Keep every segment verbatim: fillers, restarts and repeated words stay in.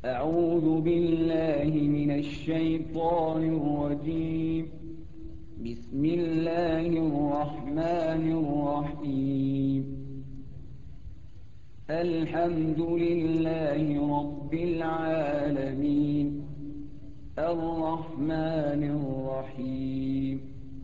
أعوذ بالله من الشيطان الرجيم. بسم الله الرحمن الرحيم. الحمد لله رب العالمين. الرحمن الرحيم.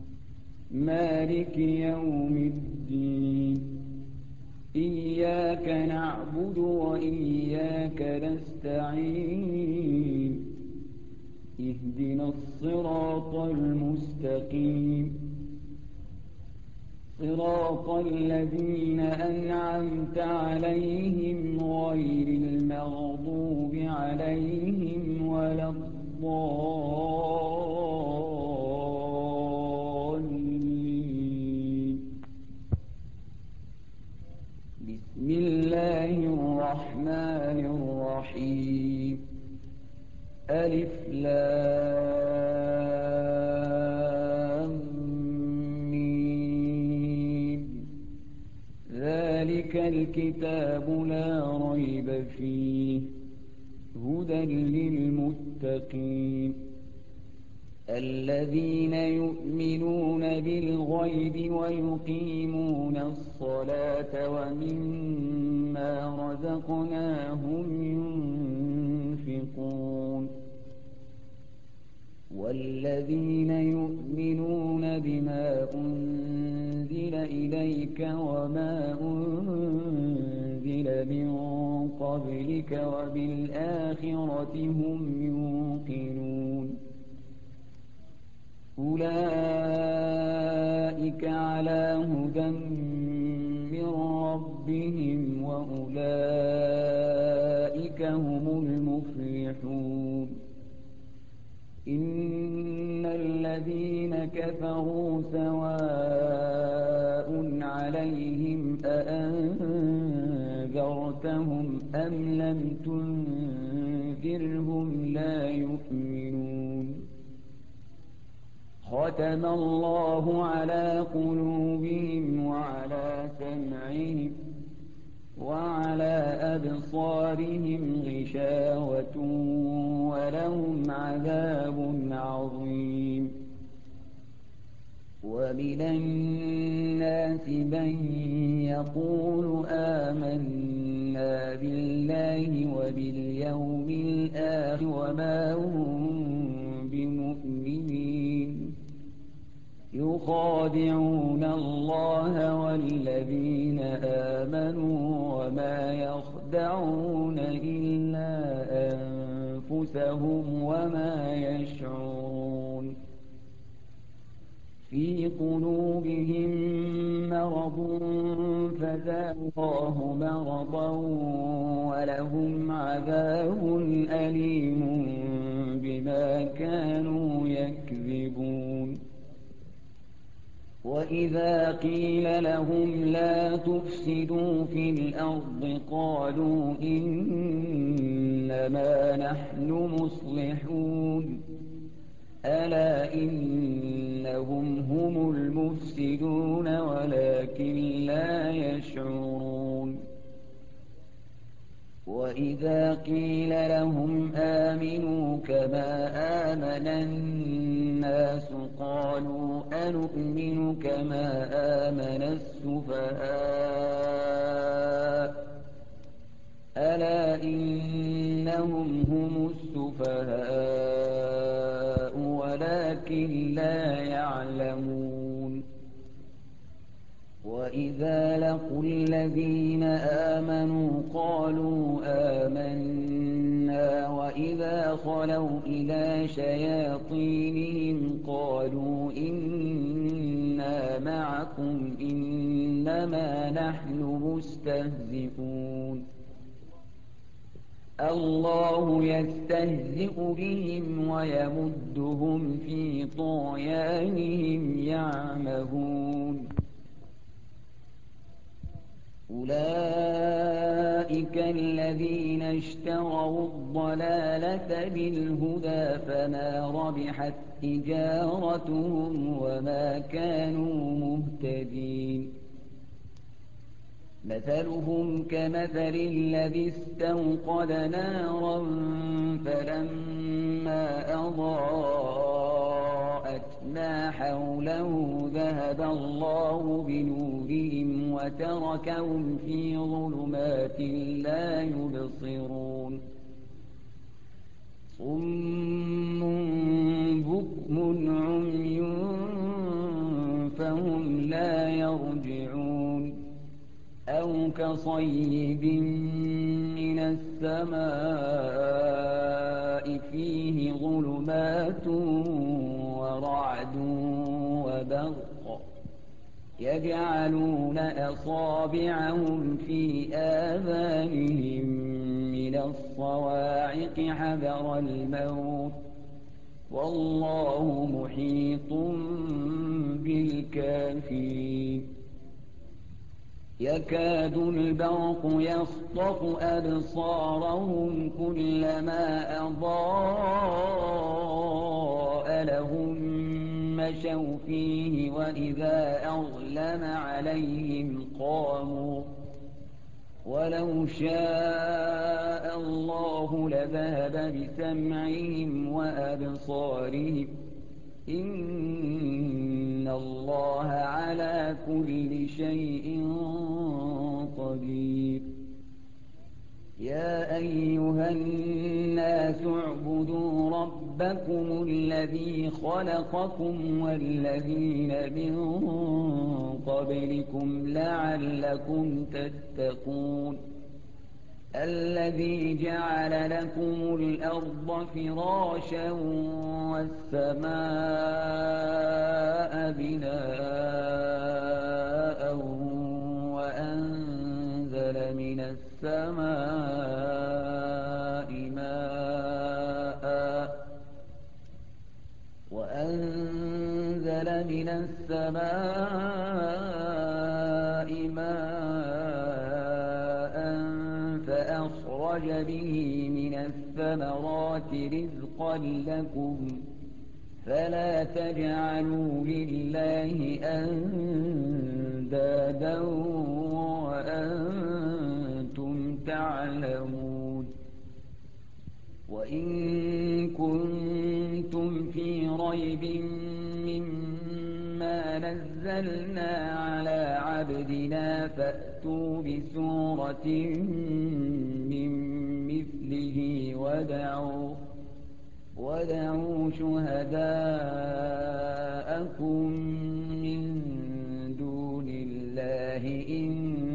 مالك يوم الدين. إياك نعبد وإياك نستعين. اهدنا الصراط المستقيم، صراط الذين أنعمت عليهم غير المغضوب عليهم ولا الضالين. بسم الله الرحمن الرحيم. ألف لام ميم. ذلك الكتاب لا ريب فيه هدى للمتقين الذين يؤمنون بالغيب ويقيمون الصلاة ومما رزقناهم ينفقون والذين يؤمنون بما أنزل إليك وما أنزل من قبلك وبالآخرة هم يوقنون أولئك على هدى من ربهم وأولئك هم المفلحون. إن الذين كفروا سواء عليهم أأنذرتهم أم لم تنذرهم لا يؤمنون. ختم الله على قلوبهم وعلى سمعهم وعلى أبصارهم غشاوة ولهم عذاب عظيم. ومن الناس من يقول آمنا بالله وباليوم الآخر وما هم بمؤمنين يخادعون الله والذين آمنوا وما يخدعون إلا أنفسهم وما يشعرون. في قلوبهم مرض فزادهم مرضا ولهم عذاب أليم بما كانوا يكذبون. وإذا قيل لهم لا تفسدوا في الأرض قالوا إنما نحن مصلحون ألا إنهم هم المفسدون ولكن لا يشعرون. وإذا قيل لهم آمنوا كما آمن الناس قالوا أنؤمن كما آمن السفهاء ألا إنهم هم السفهاء ولكن لا يعلمون. وإذا لقوا الذين آمنوا قالوا آمنا وإذا خلوا إلى شياطينهم قالوا إنا معكم إنما نحن مستهزئون. الله يستهزئ بهم ويمدهم في طغيانهم يعمهون. أولئك الذين اشتروا الضلالة بالهدى فما ربحت تجارتهم وما كانوا مهتدين. مثلهم كمثل الذي استوقد نارا فلما أضاءت ما حوله ذهب الله بنورهم وتركهم في ظلمات لا يبصرون صم بكم عمي فهم لا يرجعون أو كصيب من السماء فيه ظلمات ورعد وبرق يجعلون أصابعهم في آذانهم من الصواعق حذر الموت والله محيط بالكافرين يكاد البرق يخطف أبصارهم كلما أضاء لهم مشوا فيه وإذا أظلم عليهم قاموا ولو شاء الله لذهب بسمعهم وأبصارهم إن الله على كل شيء قدير يا أيها الناس اعبدوا ربكم الذي خلقكم والذين من قبلكم لعلكم تتقون الذي جعل لكم الأرض فراشا والسماء بناء وأنزل من السماء ماء وأنزل من السماء ماء فأخرج به من الثمرات رزقا لكم فلا تجعلوا لله أندادا وأنتم تعلمون وإن كنتم في ريب مما نزلنا على عبدنا فأتوا بسورة من مثله ودعوا ودعوا شهداءكم من دون الله إن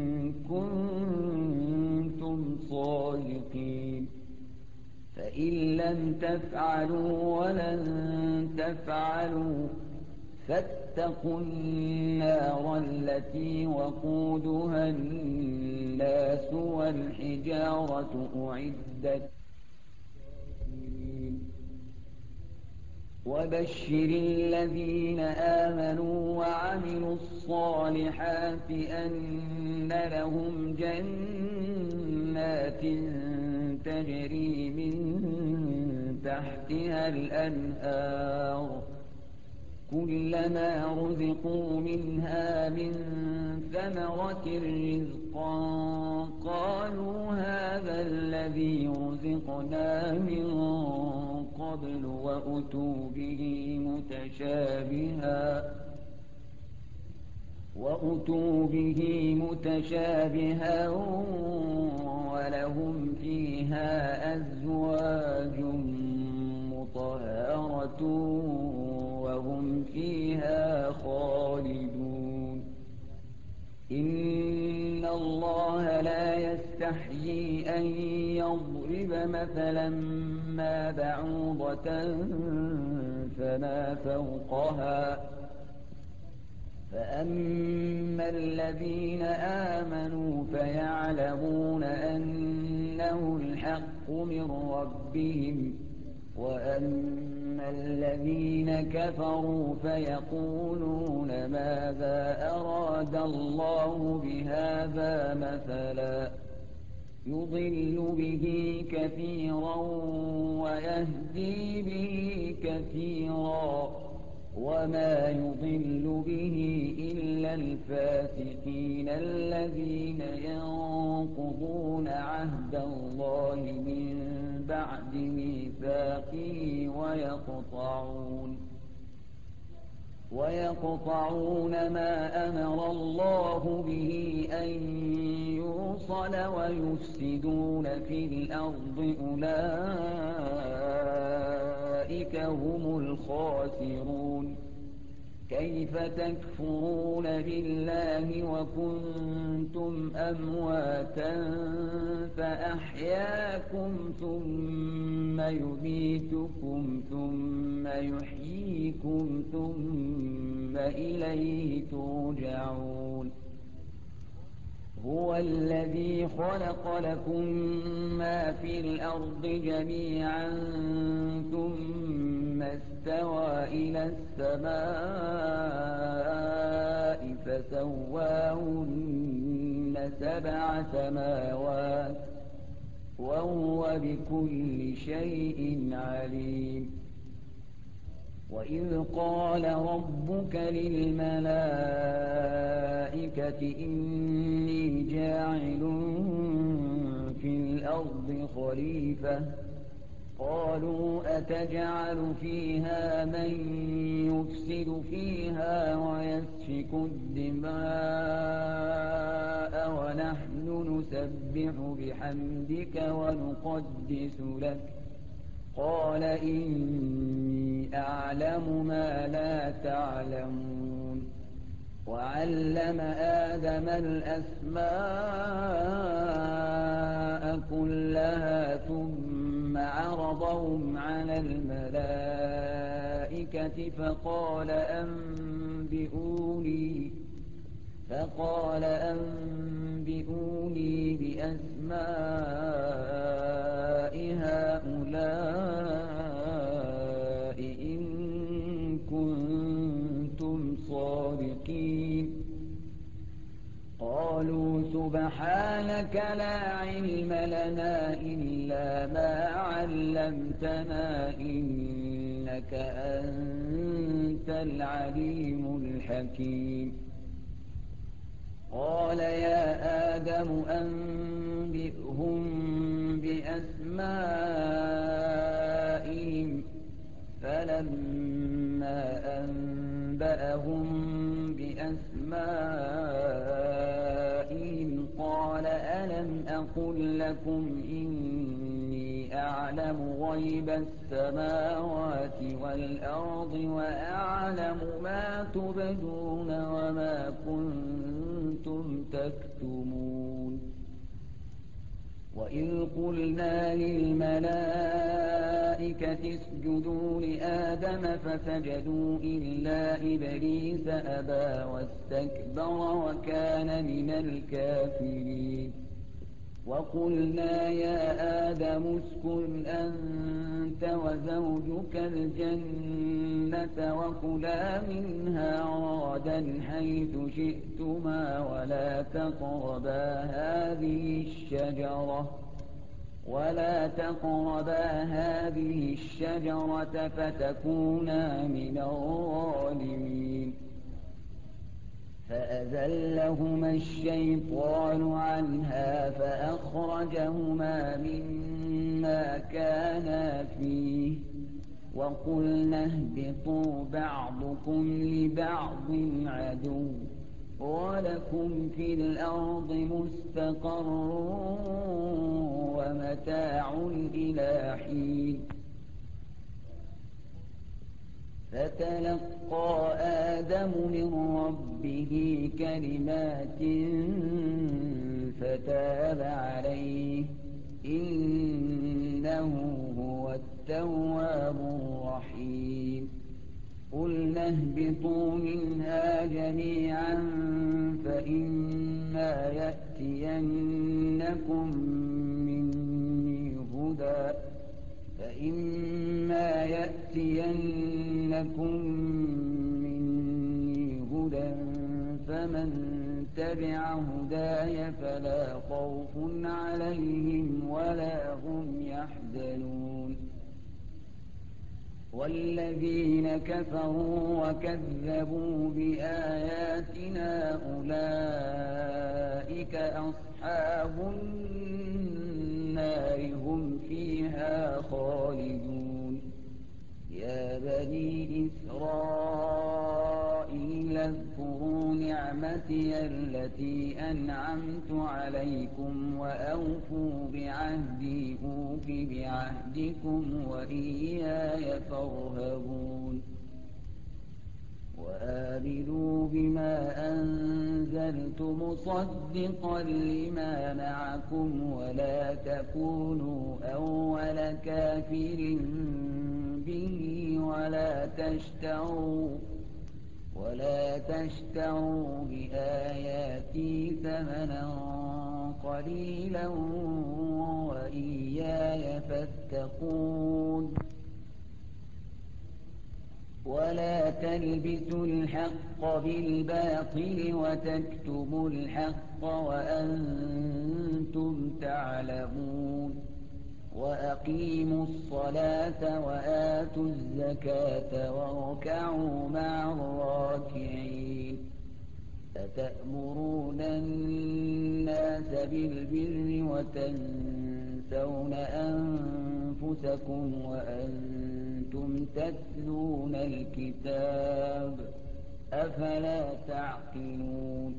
كنتم صادقين فإن لم تفعلوا ولن تفعلوا فاتقوا النار التي وقودها الناس والحجارة أعدت وبشر الذين آمنوا وعملوا الصالحات أن لهم جنات تجري من تحتها الأنهار كلما رزقوا منها من ثمرة رزقا قالوا هذا الذي رزقنا من قبل وأتوا به متشابها وأتوا به متشابها ولهم فيها أزواج مطهرة وهم فيها خالدون إن الله لا يستحيي أن يضرب مثلا ما بعوضة فما فوقها فأما الذين آمنوا فيعلمون أنه الحق من ربهم وأما الذين كفروا فيقولون ماذا أراد الله بهذا مثلا يضل به كثيرا ويهدي به كثيرا وما يضل به إلا الفاسقين الذين ينقضون عهد الله من بَعْدِ مِيثَاقِهِ وَيَقْطَعُونَ وَيَقْطَعُونَ مَا أَمَرَ اللَّهُ بِهِ أَن يُوصَلَ وَيُفْسِدُونَ فِي الْأَرْضِ أُولَٰئِكَ هُمُ الْخَاسِرُونَ كَيْفَ تَكْفُرُونَ بِاللَّهِ وَكُنتُمْ أَمْوَاتًا فَأَحْيَاكُمْ ثُمَّ يُمِيتُكُمْ ثُمَّ يُحْيِيكُمْ ثُمَّ إِلَيْهِ تُرْجَعُونَ هُوَ الَّذِي خَلَقَ لَكُم مَّا فِي الْأَرْضِ جَمِيعًا ثُمَّ اسْتَوَىٰ إِلَى السَّمَاءِ فَسَوَّاهُنَّ سَبْعَ سَمَاوَاتٍ وَهُوَ بِكُلِّ شَيْءٍ عَلِيمٌ وَإِذْ قَالَ رَبُّكَ لِلْمَلَائِكَةِ إِنِّي جَاعِلٌ فِي الْأَرْضِ خَلِيفَةً قَالُوا أَتَجْعَلُ فِيهَا مَن يُفْسِدُ فِيهَا وَيَسْفِكُ الدِّمَاءَ وَنَحْنُ نُسَبِّحُ بِحَمْدِكَ وَنُقَدِّسُ لَكَ قَالَ إِنِّي أَعْلَمُ مَا لَا تَعْلَمُونَ وَعَلَّمَ آدَمَ الْأَسْمَاءَ كُلَّهَا ثُمَّ عَرَضَهُمْ عَلَى الْمَلَائِكَةِ فَقَالَ أَنبِئُونِي فَقَالَ أَنبِئُونِي بِأَسْمَاءِ هَٰؤُلَاءِ إِن كُنتُمْ صَادِقِينَ قَالُوا سُبْحَانَكَ لَا عِلْمَ لَنَا إِلَّا مَا عَلَّمْتَنَا إِنَّكَ أَنتَ الْعَلِيمُ الْحَكِيمُ قَالَ يَا آدَمُ أَنبِئْهُم بِأَسْمَائِهِمْ فَلَمَّا أَنبَأَهُم بِأَسْمَائِهِمْ قَالَ أَلَمْ أَقُل لَّكُمْ إِنِّي أَعْلَمُ غَيْبَ السَّمَاوَاتِ وَالْأَرْضِ وَأَعْلَمُ مَا تُبْدُونَ وَمَا كُنتُمْ تَكْتُمُونَ وَإِذْ قُلْنَا لِلْمَلَائِكَةِ اسْجُدُوا لِآدَمَ فَسَجَدُوا إِلَّا إِبْلِيسَ أَبَىٰ وَاسْتَكْبَرَ وَكَانَ مِنَ الْكَافِرِينَ وَقُلْنَا يَا آدَمُ اسْكُنْ أَنتَ وَزَوْجُكَ الْجَنَّةَ وَكُلَا مِنْهَا رَغَدًا حَيْثُ شِئْتُمَا وَلَا تَقْرَبَا هَٰذِهِ الشَّجَرَةَ وَلَا تَقْرَبَا هَٰذِهِ الشَّجَرَةَ فَتَكُونَا مِنَ الظَّالِمِينَ فَأَزَلَّهُمَا الشَّيْطَانُ عَنْهَا فَأَخْرَجَهُمَا مِمَّا كَانَا فِيهِ وَقُلْنَا اهْبِطُوا بَعْضُكُمْ لِبَعْضٍ عَدُوٌّ وَلَكُمْ فِي الْأَرْضِ مُسْتَقَرٌّ وَمَتَاعٌ إِلَىٰ حِينٍ فَتَلَقَّىٰ آدَمُ مِن رَّبِّهِ كَلِمَاتٍ فَتَابَ عَلَيْهِ إِنَّهُ هُوَ التَّوَّابُ الرَّحِيمُ قُلْنَا اهْبِطُوا مِنْهَا جَمِيعًا فَإِمَّا يَأْتِيَنَّكُم مِّنِّي هُدًى فَإِمَّا يَأْتِيَنَّكُم مِّنِّي هُدًى فَمَن تَبِعَ هُدَايَ فَلَا خَوْفٌ عَلَيْهِمْ وَلَا هُمْ يَحْزَنُونَ وَالَّذِينَ كَفَرُوا وَكَذَّبُوا بِآيَاتِنَا أُولَٰئِكَ أَصْحَابُ النَّارِ هُمْ فِيهَا فيها خالدون يا بني إسرائيل اذكروا نعمتي التي أنعمت عليكم وأوفوا بعهدي أوف بعهدكم وإياي فارهبون وآمنوا بما أنزلت مصدقا لما معكم ولا تكونوا أول كافر به ولا تشتروا ولا تشتروا بآياتي ثمنا قليلا وإياي فاتقون ولا تلبسوا الحق بالباطل وتكتموا الحق وأنتم تعلمون وأقيموا الصلاة وآتوا الزكاة واركعوا مع الراكعين أتأمرون الناس بالبر وتنسون أنفسكم وأنتم تتلون الكتاب أفلا تعقلون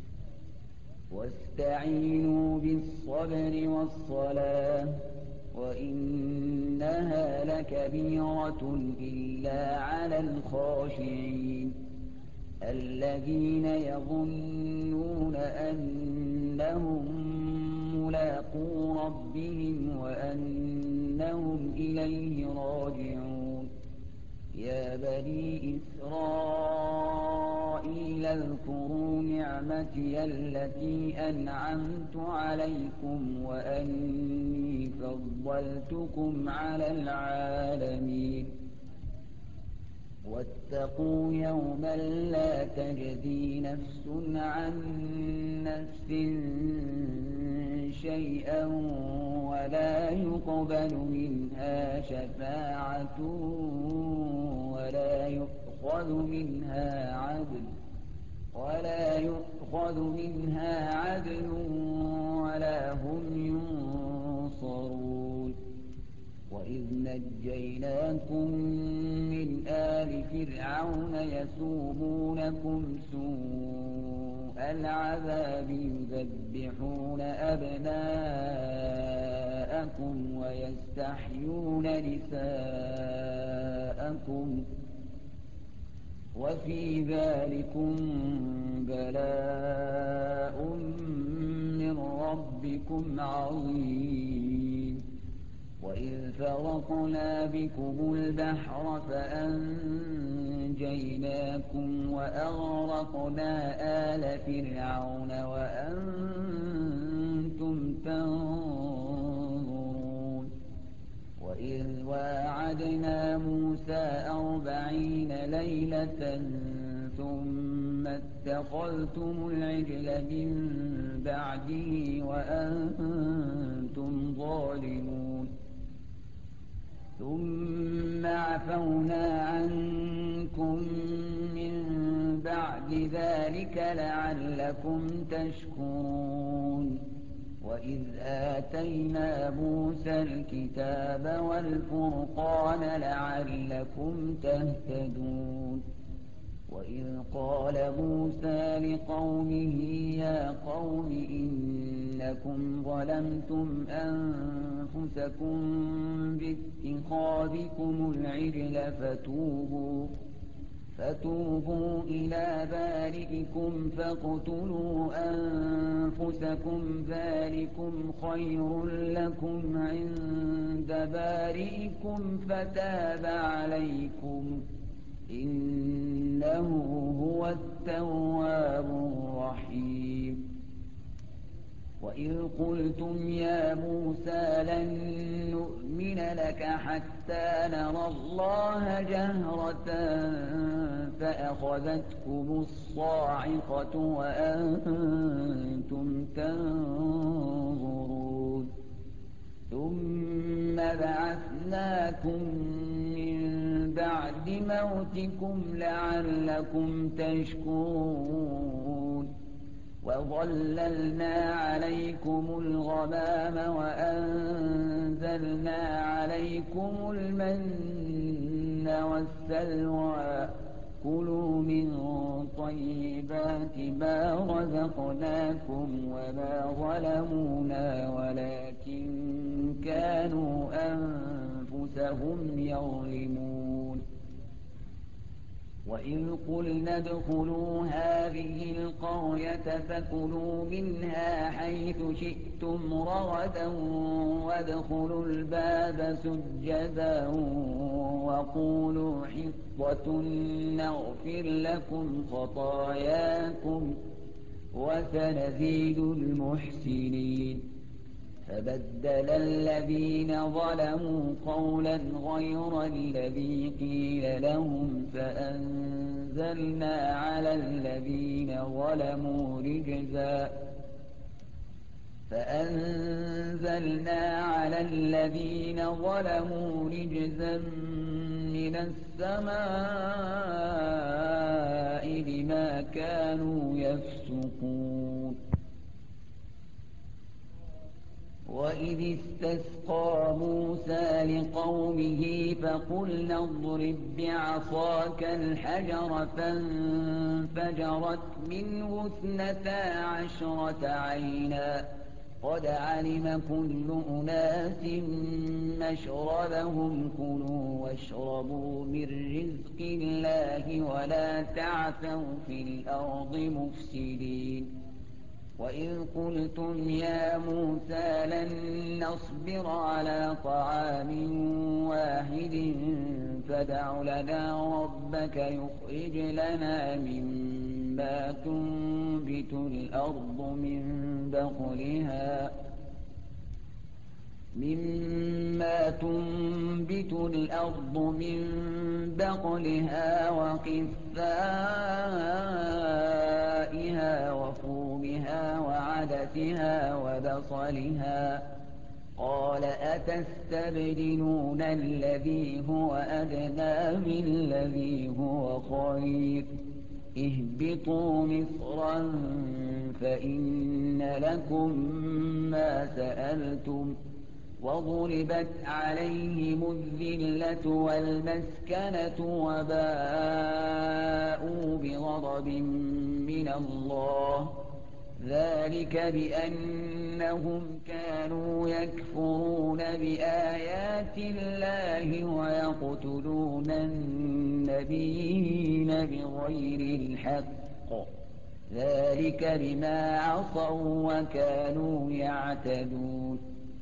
واستعينوا بالصبر والصلاة وإنها لكبيرة إلا على الخاشعين الذين يظنون أنهم ملاقو ربهم وأنهم إليه راجعون يا بني إسرائيل اذكروا نعمتي التي أنعمت عليكم وأني فضلتكم على العالمين واتقوا يوما لا تجزي نفس عن نفس شيئا ولا يقبل منها شفاعة ولا يؤخذ منها عدل ولا يؤخذ منها عدل ولا هم ينصرون وإذ نجيناكم من آل فرعون يسومونكم سوء العذاب يذبحون أبناءكم ويستحيون نساءكم وفي ذلكم بلاء من ربكم عظيم وإذ فرقنا بكم البحر فأنجيناكم وأغرقنا آل فرعون وأنتم تنظرون وإذ واعدنا موسى أربعين ليلة ثم اتخذتم العجل من بعده وأنتم ظالمون ثم عفونا عنكم من بعد ذلك لعلكم تشكرون وإذ آتينا موسى الكتاب والفرقان لعلكم تهتدون وإذ قال موسى لقومه يا قوم إنكم ظلمتم أنفسكم باتخاذكم العجل فتوبوا فتوبوا إلى بارئكم فاقتلوا أنفسكم ذلكم خير لكم عند بارئكم فتاب عليكم إنه هو التواب الرحيم وإذ قلتم يا موسى لن نؤمن لك حتى نرى الله جهرة فأخذتكم الصاعقة وأنتم تنظرون ثم بعثناكم من بعد موتكم لعلكم تشكرون وَظَلَّلْنَا عَلَيْكُمُ الْغَمَامَ وَأَنزَلْنَا عَلَيْكُمُ الْمَنَّ وَالسَّلْوَىٰ ۖ كُلُوا مِن طَيِّبَاتِ مَا رَزَقْنَاكُمْ وَمَا ظَلَمُونَا وَلَٰكِن كَانُوا أَنفُسَهُمْ يَظْلِمُونَ وَإِذْ قُلْنَا ادْخُلُوا هَٰذِهِ الْقَرْيَةَ فَكُلُوا مِنْهَا حَيْثُ شِئْتُمْ رَغَدًا وَادْخُلُوا الْبَابَ سُجَّدًا وَقُولُوا حِطَّةٌ نَّغْفِرْ لَكُمْ خَطَايَاكُمْ وَسَنَزِيدُ الْمُحْسِنِينَ فَبَدَّلَ الَّذِينَ ظَلَمُوا قَوْلًا غَيْرَ الَّذِي قِيلَ لَهُمْ فَأَنزَلْنَا عَلَى الَّذِينَ ظَلَمُوا رِجْزًا فَأَنزَلْنَا عَلَى الَّذِينَ ظَلَمُوا رِجْزًا مِّنَ السَّمَاءِ بِمَا كَانُوا يَفْسُقُونَ وَإِذِ اسْتَسْقَىٰ مُوسَىٰ لِقَوْمِهِ فَقُلْنَا اضْرِب بِّعَصَاكَ الْحَجَرَ فَانفَجَرَتْ مِنْهُ اثْنَتَا عَشْرَةَ عَيْنًا ۖ قَدْ عَلِمَ كُلُّ أُنَاسٍ مَّشْرَبَهُمْ ۖ كُلُوا وَاشْرَبُوا مِن رِّزْقِ اللَّهِ وَلَا تَعْثَوْا فِي الْأَرْضِ مُفْسِدِينَ وَإِذْ قُلْتُمْ يَا مُوسَىٰ لَن نَّصْبِرَ عَلَىٰ طَعَامٍ وَاحِدٍ فَادْعُ لَنَا رَبَّكَ يُخْرِجْ لَنَا مِمَّا تُنبِتُ الْأَرْضُ مِن بَقْلِهَا مِمَّا تُنبِتُ الْأَرْضُ مِن بَقْلِهَا وَقِثَّائِهَا وَفُومِهَا وَعَدَسِهَا وَبَصَلِهَا ۖ قَالَ أَتَسْتَبْدِلُونَ الَّذِي هُوَ أَدْنَىٰ بِالَّذِي هُوَ خَيْرٌ ۚ اهْبِطُوا مِصْرًا فَإِنَّ لَكُم مَّا سَأَلْتُمْ ۗ وَضُرِبَتْ عَلَيْهِمُ الذِّلَّةُ وَالْمَسْكَنَةُ وَبَاءُوا بِغَضَبٍ مِّنَ اللَّهِ ۗ ذَٰلِكَ بِأَنَّهُمْ كَانُوا يَكْفُرُونَ بِآيَاتِ اللَّهِ وَيَقْتُلُونَ النَّبِيِّينَ بِغَيْرِ الْحَقِّ ۗ ذَٰلِكَ بِمَا عَصَوا وَّكَانُوا يَعْتَدُونَ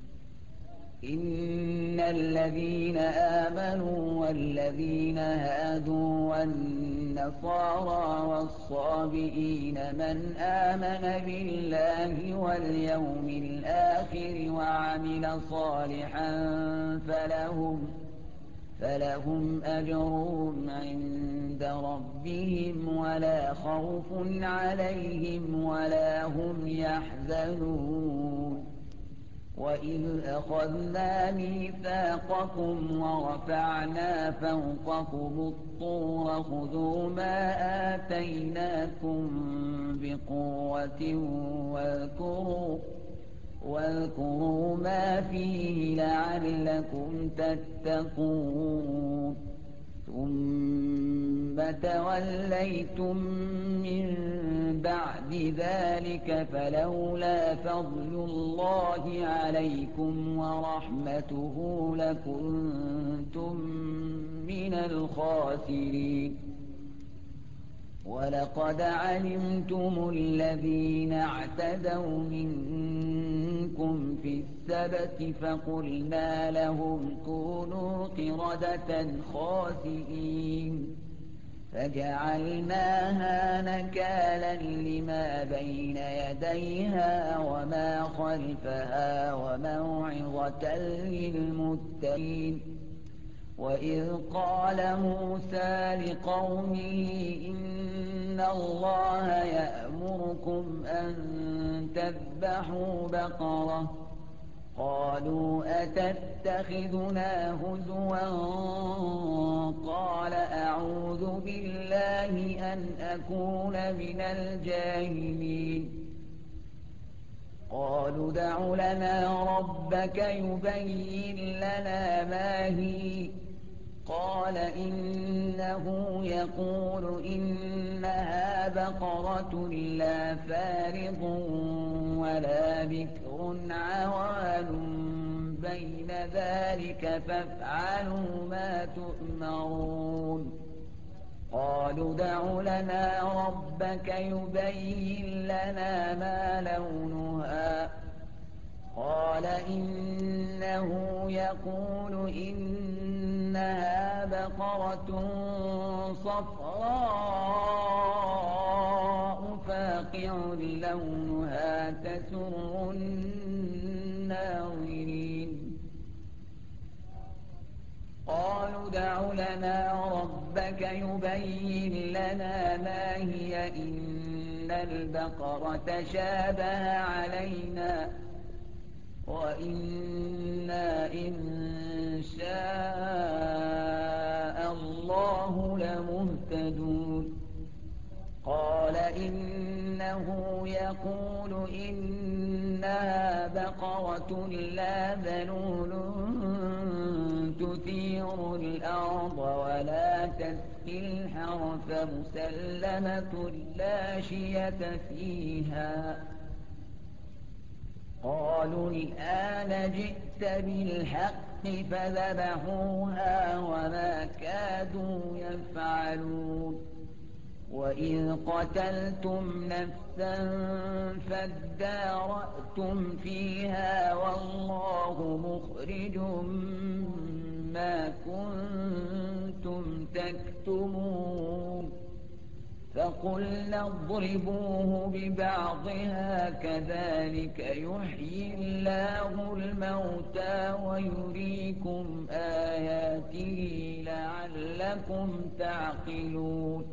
إِنَّ الَّذِينَ آمَنُوا وَالَّذِينَ هَادُوا وَالنَّصَارَىٰ وَالصَّابِئِينَ مَنْ آمَنَ بِاللَّهِ وَالْيَوْمِ الْآخِرِ وَعَمِلَ صَالِحًا فَلَهُمْ فَلَهُمْ أَجْرُهُمْ عِندَ رَبِّهِمْ وَلَا خَوْفٌ عَلَيْهِمْ وَلَا هُمْ يَحْزَنُونَ وَإِذْ أَخَذْنَا مِيثَاقَكُمْ وَرَفَعْنَا فَوْقَكُمُ الطُّورَ خُذُوا مَا آتَيْنَاكُم بِقُوَّةٍ وَاذْكُرُوا وَاذْكُرُوا مَا فِيهِ لَعَلَّكُمْ تَتَّقُونَ ثُمَّ تَوَلَّيْتُم مِّن بَعْدِ ذَٰلِكَ فَلَوْلَا فَضْلُ اللَّهِ عَلَيْكُمْ وَرَحْمَتُهُ لَكُنتُم مِّنَ الْخَاسِرِينَ وَلَقَدْ عَلِمْتُمُ الَّذِينَ اعْتَدَوْا مِنكُمْ فِي السَّبْتِ فَقُلْنَا لَهُمْ كُونُوا قِرَدَةً خَاسِئِينَ فَجَعَلْنَاهَا نَكَالًا لِّمَا بَيْنَ يَدَيْهَا وَمَا خَلْفَهَا وَمَوْعِظَةً لِّلْمُتَّقِينَ وَإِذْ قَالَ مُوسَىٰ لِقَوْمِهِ إِنَّ اللَّهَ يَأْمُرُكُمْ أَن تَذْبَحُوا بَقَرَةً ۖ قَالُوا أَتَتَّخِذُنَا هُزُوًا ۖ قَالَ أَعُوذُ بِاللَّهِ أَنْ أَكُونَ مِنَ الْجَاهِلِينَ قالوا ادْعُ لَنَا رَبَّكَ يُبَيِّن لَّنَا مَا هِيَ قَالَ إِنَّهُ يَقُولُ إِنَّهَا بَقَرَةٌ لَّا فَارِضٌ وَلَا بِكْرٌ عَوَانٌ بَيْنَ ذَٰلِكَ فَافْعَلُوا مَا تُؤْمَرُونَ قَالُوا ادْعُ لَنَا رَبَّكَ يُبَيِّن لَّنَا مَا لَوْنُهَا قَالَ إِنَّهُ يَقُولُ إِنَّهَا بَقَرَةٌ صَفْرَاءُ فَاقِعٌ لَّوْنُهَا تَسُرُّ النَّاظِرِينَ قَالُوا ادْعُ لَنَا رَبَّكَ يُبَيِّن لَّنَا مَا هِيَ إِنَّ الْبَقَرَ تَشَابَهَ عَلَيْنَا وَإِنَّا إِن شَاءَ اللَّهُ لَمُهْتَدُونَ قَالَ إِنَّهُ يَقُولُ إِنَّهَا بَقَرَةٌ لَّا ذَلُولٌ تُثِيرُ الْأَرْضَ وَلَا تَسْقِي الْحَرْثَ مُسَلَّمَةٌ لَّا شِيَةَ فِيهَا قَالُوا الْآنَ جِئْتَ بِالْحَقِّ فَذَبَحُوهَا وَمَا كَادُوا يَفْعَلُونَ وَإِذْ قَتَلْتُمْ نَفْسًا فَادَّارَأْتُمْ فِيهَا وَاللَّهُ مُخْرِجٌ مَّا كُنتُمْ تَكْتُمُونَ فَقُلْنَا اضْرِبُوهُ بِبَعْضِهَا كَذَٰلِكَ يُحْيِي اللَّهُ الْمَوْتَىٰ وَيُرِيكُمْ آيَاتِهِ لَعَلَّكُمْ تَعْقِلُونَ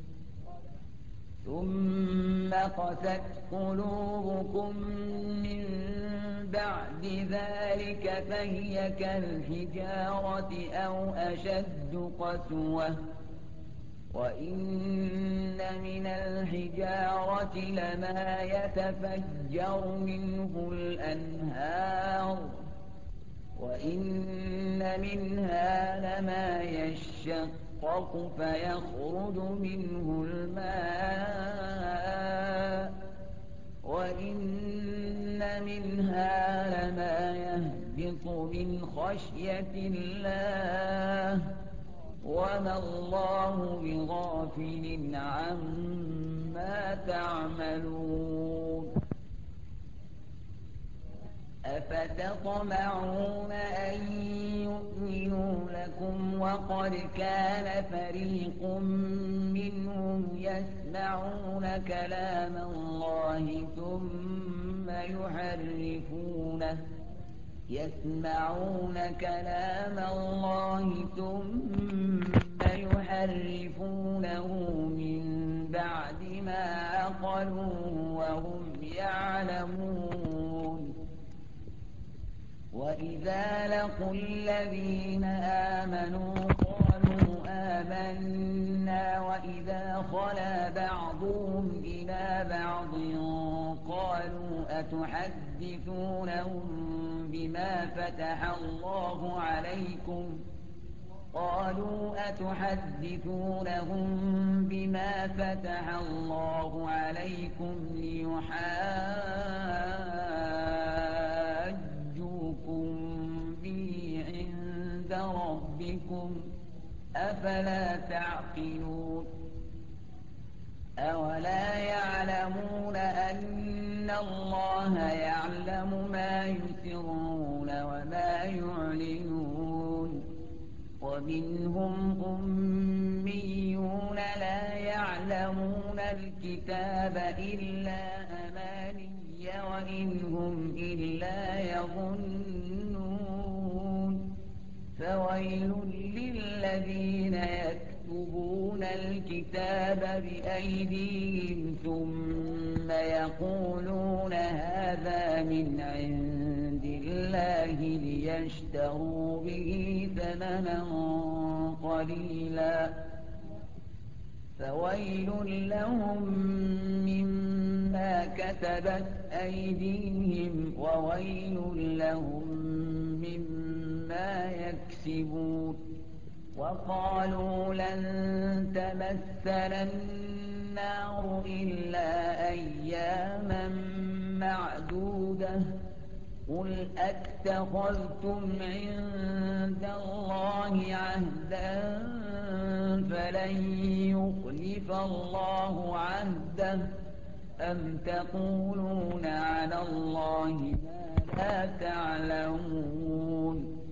ثُمَّ قَسَتْ قُلُوبُكُم مِّن بَعْدِ ذَٰلِكَ فَهِيَ كَالْحِجَارَةِ أَوْ أَشَدُّ قَسْوَةً ۚ وَإِنَّ مِنَ الْحِجَارَةِ لَمَا يَتَفَجَّرُ مِنْهُ الْأَنْهَارُ وَإِنَّ مِنْهَا لَمَا يَشَّقَّقُ فَيَخْرُجُ مِنْهُ الْمَاءُ وَإِنَّ مِنْهَا لَمَا يَهْبِطُ مِنْ خَشْيَةِ اللَّهِ وَمَا اللَّهُ بِغَافِلٍ عَمَّا تَعْمَلُونَ أَفَتَطْمَعُونَ أَن يُؤْمِنُوا لَكُمْ وَقَدْ كَانَ فَرِيقٌ مِّنْهُمْ يَسْمَعُونَ كَلَامَ اللَّهِ ثُمَّ يُحَرِّفُونَهُ يَسْمَعُونَ كَلَامَ اللَّهِ ثُمَّ يُحَرِّفُونَهُ مِن بَعْدِ مَا عَقَلُوهُ وَهُمْ يَعْلَمُونَ وَإِذَا لَقُوا الَّذِينَ آمَنُوا قَالُوا آمَنَّا وَإِذَا خَلَا بَعْضُهُمْ إِلَىٰ بَعْضٍ قَالُوا أَتُحَدِّثُونَهُم بِمَا فَتَحَ اللَّهُ عَلَيْكُمْ قَالُوا أَتُحَدِّثُونَهُم بِمَا فَتَحَ اللَّهُ عَلَيْكُمْ لِيُحَاجُّوكُم بِهِ عِندَ رَبِّكُمْ ۚ أَفَلَا تَعْقِلُونَ أَوَلَا يَعْلَمُونَ أَنَّ اللَّهَ يَعْلَمُ مَا يُسِرُّونَ وَمَا يُعْلِنُونَ وَمِنْهُمْ أُمِّيُّونَ لَا يَعْلَمُونَ الْكِتَابَ إِلَّا أَمَانِيَّ وَإِنْ هُمْ إِلَّا يَظُنُّونَ فَوَيْلٌ لِّلَّذِينَ يَكْتُبُونَ الْكِتَابَ بِأَيْدِيهِمْ ثُمَّ يَقُولُونَ هَٰذَا مِنْ عِندِ اللَّهِ لِيَشْتَرُوا بِهِ ثَمَنًا قَلِيلًا فَوَيْلٌ لَّهُم مِّمَّا كتبت أيديهم وويل لهم مما يكسبون وقالوا لن تمسنا النار إلا أياما معدودة قل أتخذتم عند الله عهدا فلن يخلف الله عهده أم تقولون على الله ما لا تعلمون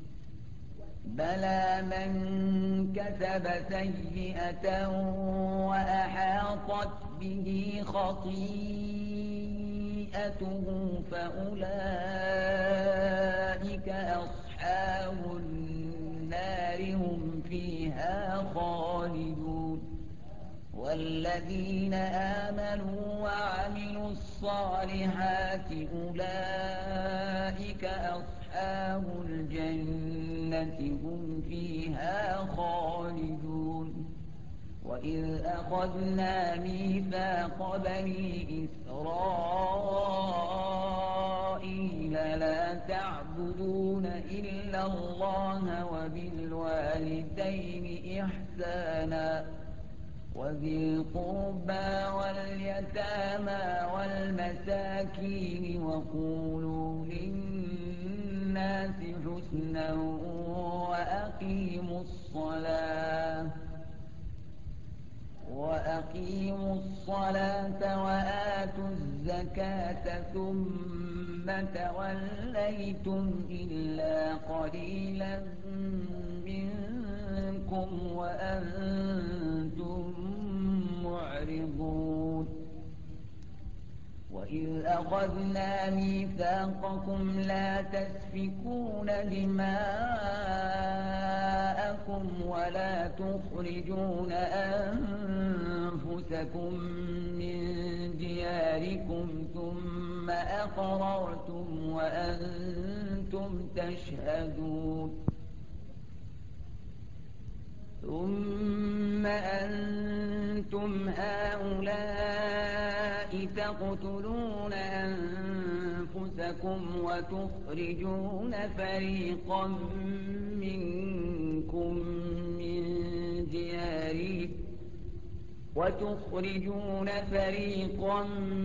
بلى من كسب سيئة وأحاطت به خطيئته فأولئك أصحاب النار هم فيها خالدون والذين آمنوا وعملوا الصالحات أولئك أصحاب الجنة هم فيها خالدون وإذ أخذنا ميثاق بني إسرائيل لا تعبدون إلا الله وبالوالدين إحسانا وذي القربى واليتامى والمساكين وقولوا للناس حسنا وأقيموا الصلاة وأقيموا الصلاة وآتوا الزكاة ثم توليتم إلا قليلا منكم وأنتم معرضون وإذ أخذنا ميثاقكم لا تسفكون دماءكم ولا تخرجون أنفسكم من دياركم ثم أقررتم وأنتم تشهدون ثم أنتم هؤلاء تقتلون أنفسكم وتخرجون فريقا منكم من ديارهم وتخرجون فريقا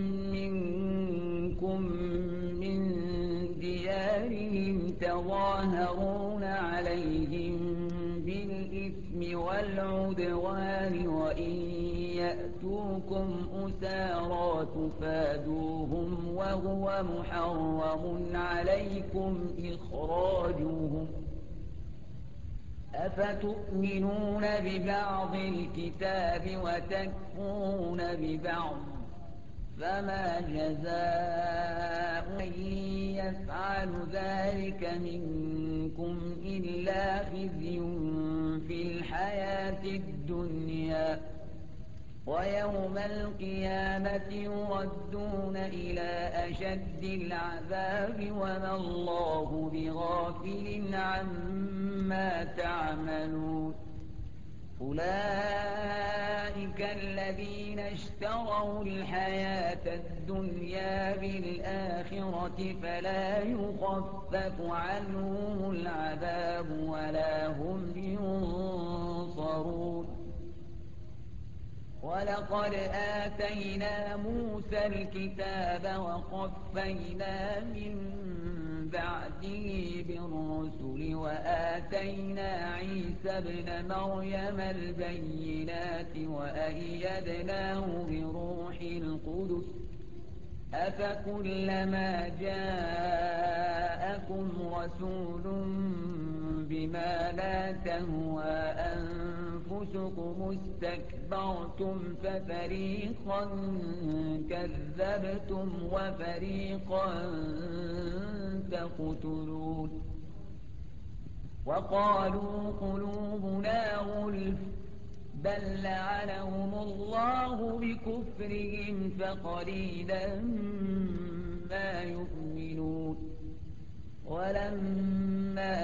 منكم من ديارهم تظاهرون عليهم بالإثم والعدوان وإن يأتوكم أسارى تفادوهم وهو محرم عليكم إخراجهم أفتؤمنون ببعض الكتاب وتكفرون ببعض فما جزاء من يفعل ذلك منكم إلا خزي في الحياة الدنيا ويوم القيامة يردون إلى أشد العذاب وما الله بغافل عما تعملون أولئك الذين اشتروا الحياة الدنيا بالآخرة فلا يخفف عنهم العذاب ولا هم ينصرون ولقد آتينا موسى الكتاب وقفينا من بعده بالرسل وآتينا عيسى ابن مريم البينات وأيدناه بروح القدس أفكلما جاءكم رسول بما لا تهوى أنفسكم استكبرتم ففريقا كذبتم وفريقا تقتلون وقالوا قلوبنا غلف بل لعنهم الله بكفرهم فقليلا ما يؤمنون ولما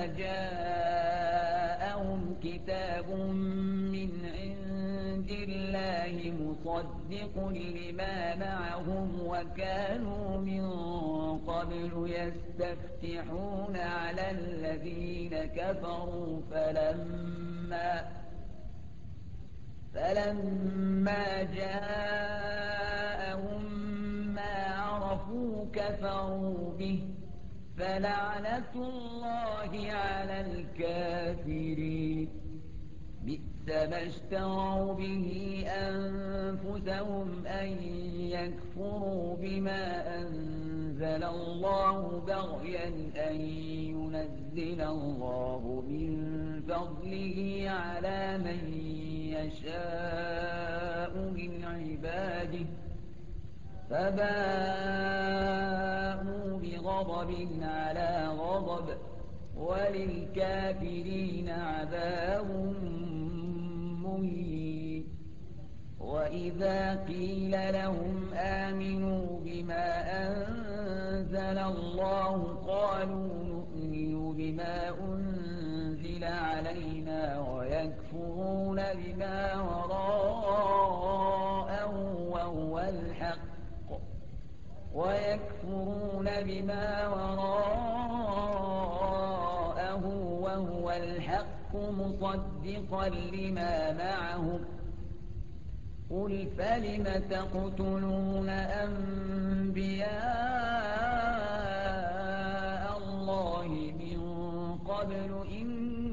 جاءهم كتاب من عند الله مصدق لما معهم وكانوا من قبل يستفتحون على الذين كفروا فلما فلما جاءهم ما عرفوا كفروا به فلعنة الله على الكافرين بئس ما اشتروا به أنفسهم أن يكفروا بما أنزل الله بغيا أن ينزل الله من فضله على من يشاء من عباده فباءوا بغضب على غضب وللكافرين عذاب مهين وإذا قيل لهم آمنوا بما أنزل الله قالوا نؤمن بما أنزل علينا ويكفرون بما وراءه وهو الحق ويكفرون بما وراءه وهو الحق مصدقا لما معهم قل فلم تقتلون أنبياء الله من قبل إن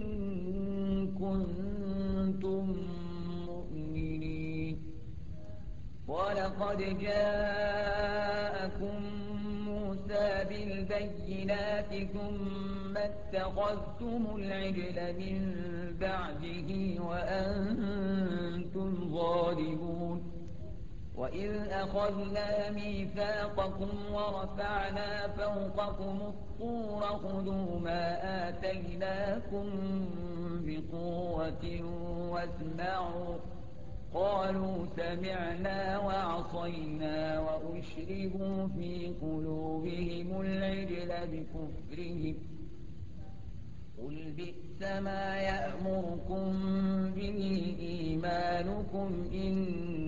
كنتم مؤمنين ولقد جاءكم موسى بالبينات ثم اتخذتم العجل من بعده وأنتم ظالمون وإذ أخذنا ميثاقكم ورفعنا فوقكم الطور خذوا ما آتيناكم بقوة واسمعوا قالوا سمعنا وعصينا وأشربوا في قلوبهم العجل بكفرهم قل بئس ما يأمركم به إيمانكم إن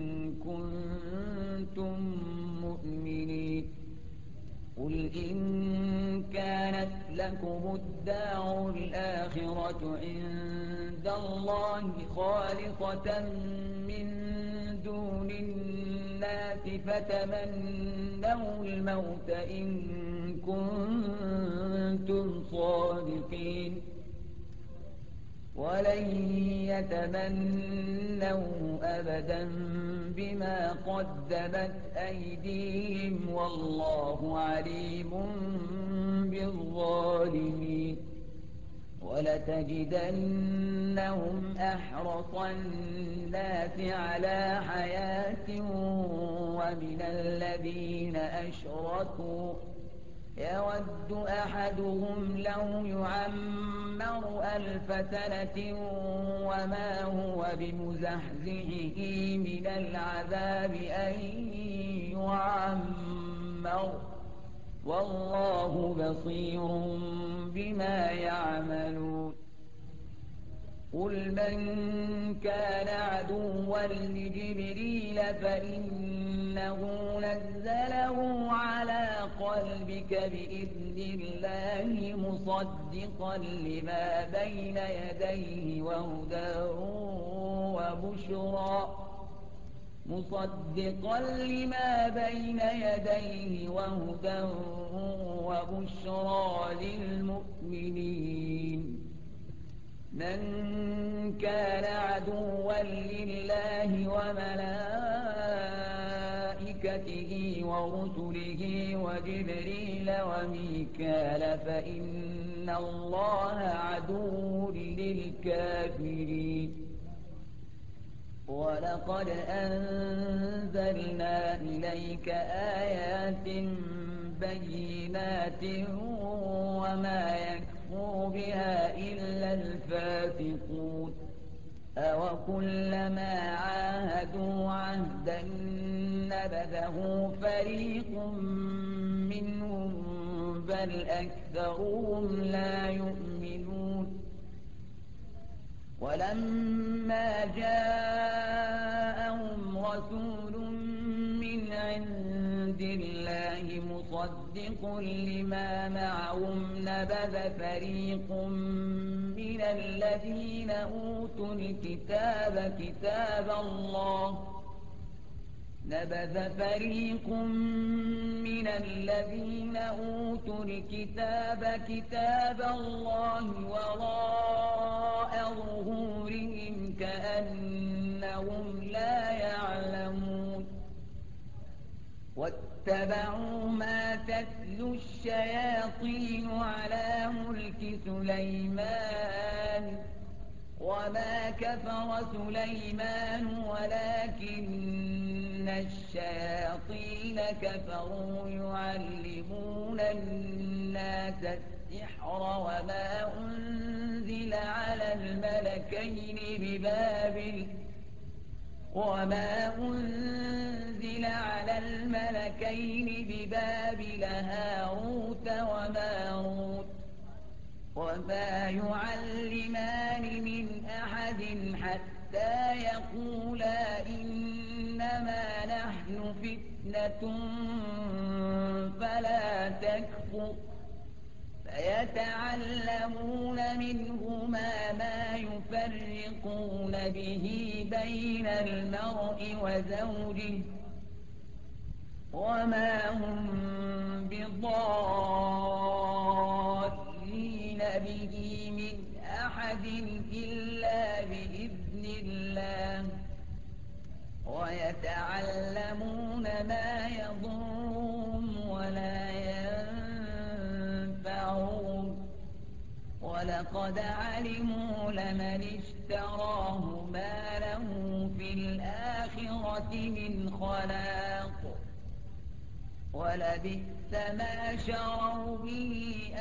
كنتم مؤمنين قل إن كانت لكم الدار الآخرة عند الله خالصة من دون الناس فتمنوا الموت إن كنتم صادقين ولن يتمنوا أبدا بما قدمت أيديهم والله عليم بالظالمين ولتجدنهم أحرص الناس على حياة ومن الذين أشركوا يود أحدهم لو يعمر ألف سنة وما هو بمزحزحه من العذاب أن يعمر والله بصير بما يعملون قل من كان عدوا لجبريل فإنه نزله على قلبك بإذن الله مصدقا لما بين يديه وهدى وبشرى مصدقا لما بين يديه وهدى وبشرى للمؤمنين من كان عدوا لله وملائكته ورسله وجبريل وميكال فإن الله عدو للكافرين ولقد أنزلنا إليك آيات بينات وما يكفر بها إلا الفاسقون أوكلما عاهدوا عهدا نبذه فريق منهم بل أكثرهم لا يؤمنون ولما جاءهم رسول من عند الله مصدق لما معهم نبذ فريق من الذين أوتوا الكتاب كتاب الله نبذ فريق من الذين أوتوا الكتاب كتاب الله وراء ظهورهم كأنهم لا يعلمون واتبعوا ما تتلو الشياطين على ملك سليمان وما كفر سليمان ولكن الشياطين كفروا يعلمون الناس السحر وما أنزل على الملكين ببابل وما أنزل على الملكين ببابل هاروت وماروت وما يعلمان من أحد حتى يقولا إنما نحن فتنة فلا تكفر فيتعلمون منهما ما يفرقون به بين المرء وزوجه وما هم بضارين به من أحد إلا بإذن الله ويتعلمون ما يضرهم ولا ينفعهم ولقد علموا لمن اشتراه ما له في الآخرة من خلاق ولبئس ما شروا به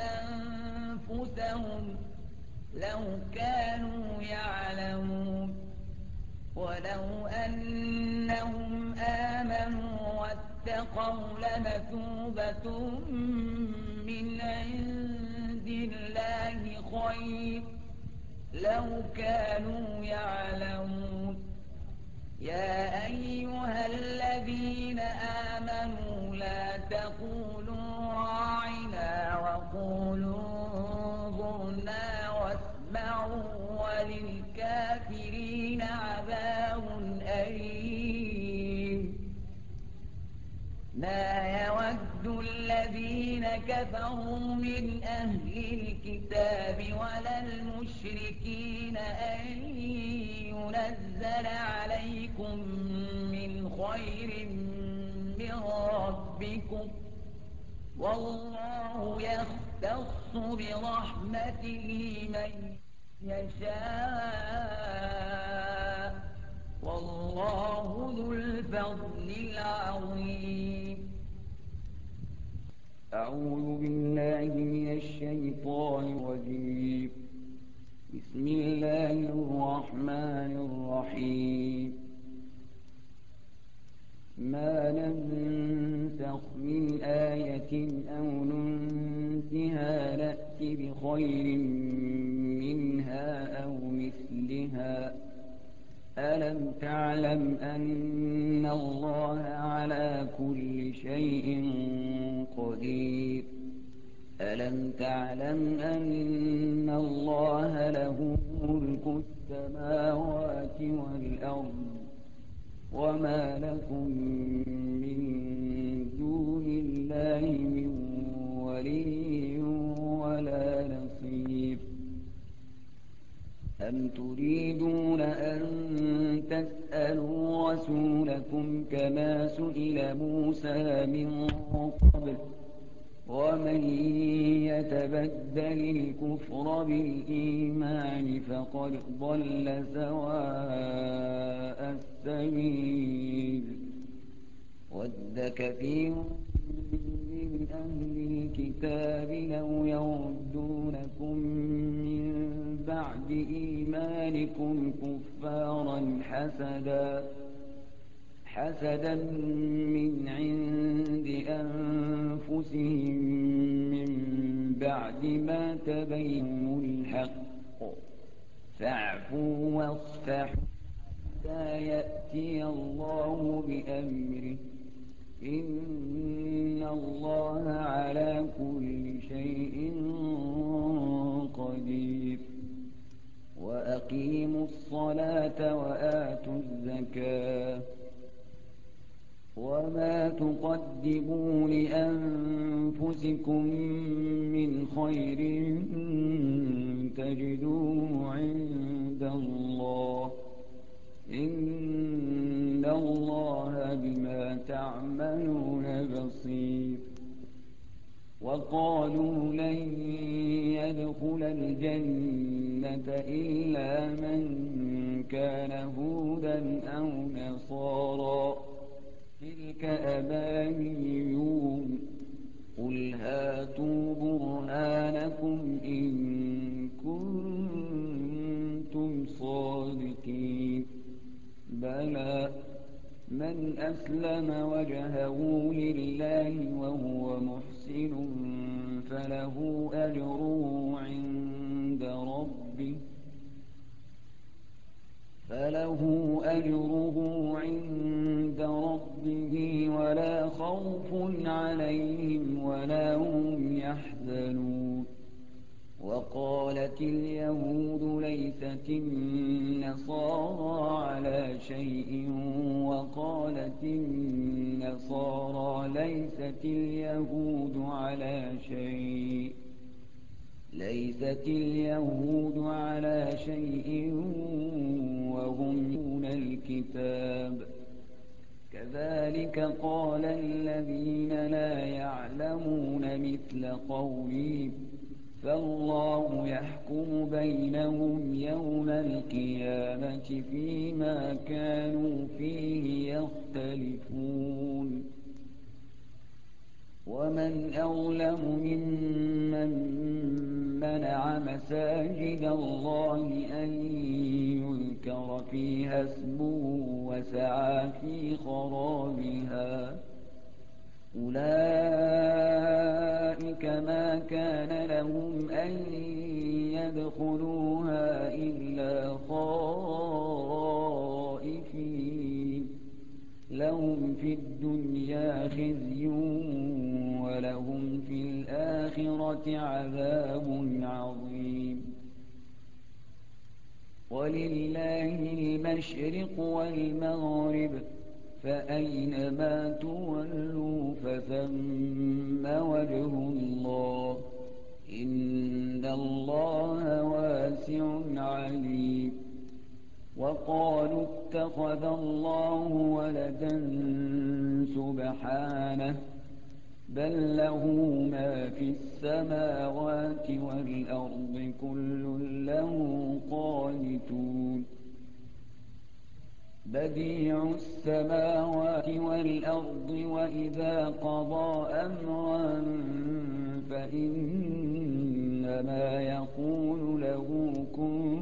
أنفسهم لو كانوا يعلمون ولو أنهم آمنوا واتقوا لمثوبة من عند الله خير لو كانوا يعلمون يا أيها الذين آمنوا لا تقولوا راعنا وقولوا انظرنا واسمعوا وللكافرين عذاب أليم ما يود الذين كفروا من أهل الكتاب ولا المشركين أن ينزل عليكم من خير من ربكم والله يختص برحمته من يشاء والله ذو الفضل العظيم أعوذ بالله من الشيطان الرجيم بسم الله الرحمن الرحيم ما ننسخ من آية أو ننسها نأت بخير منها أو مثلها ألم تعلم أن الله على كل شيء قدير ألم تعلم أن الله له ملك السماوات والأرض وما لكم من دون الله من ولي ولا نصير أم تريدون أن تسألوا رسولكم كما سئل موسى من قبل ومن يتبدل الكفر بالإيمان فقد ضل سواء السبيل ود كثير من أهل الكتاب لو يردونكم من بعد إيمانكم كفارا حسدا حسدا من عند أنفسهم من بعد ما تبين الحق فاعفوا واصفحوا حتى يأتي الله بأمره إن الله على كل شيء قدير وأقيموا الصلاة وآتوا الزكاة وما تقدموا لأنفسكم من خير تجدوه عند الله إن الله بما تعملون بصير وقالوا لن يدخل الجنة إلا من كان هودا أو نصارى تلك أمانيهم قل هاتوا برهانكم إن كنتم صادقين بلى من أسلم وجهه لله وهو محسن فله أجره عند ربه فله أجره عند ربه ولا خوف عليهم ولا هم يحزنون وقالت اليهود ليست النصارى على شيء وقالت النصارى ليست اليهود على شيء ليست اليهود على شيء وهم يتلون الكتاب كذلك قال الذين لا يعلمون مثل قولهم فالله يحكم بينهم يوم القيامة فيما كانوا فيه يختلفون ومن أظلم ممن منع مساجد الله أن يذكر فيها اسمه وسعى في خرابها أولئك ما كان لهم أن يدخلوها إلا خائفين لهم في الدنيا خزي ولهم في الآخرة عذاب عظيم ولله المشرق والمغرب فأينما تولوا فثم وجه الله إن الله واسع عليم وقالوا اتخذ الله ولدا سبحانه بل له ما في السماوات والأرض كل له قانتون بديع السماوات والأرض وإذا قضى أمرا فإنما يقول له كن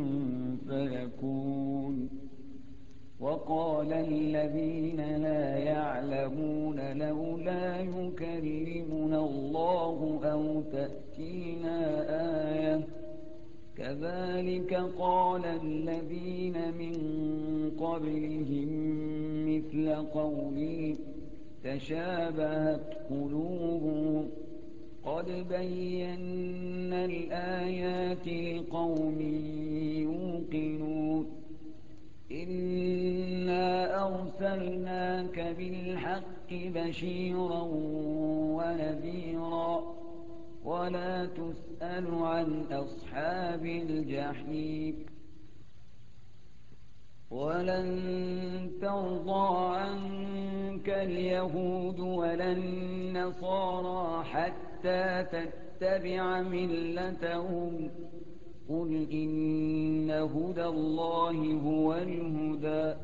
فيكون وقال الذين لا يعلمون لولا يكلمنا الله أو تأتينا آية كذلك قال الذين من قبلهم مثل قولهم تشابهت قلوبهم قد بينا الآيات لقوم يوقنون إنا أرسلناك بالحق بشيرا ونذيرا ولا تسأل عن أصحاب الجحيم ولن ترضى عنك اليهود ولا النصارى حتى تتبع ملتهم قل إن هدى الله هو الهدى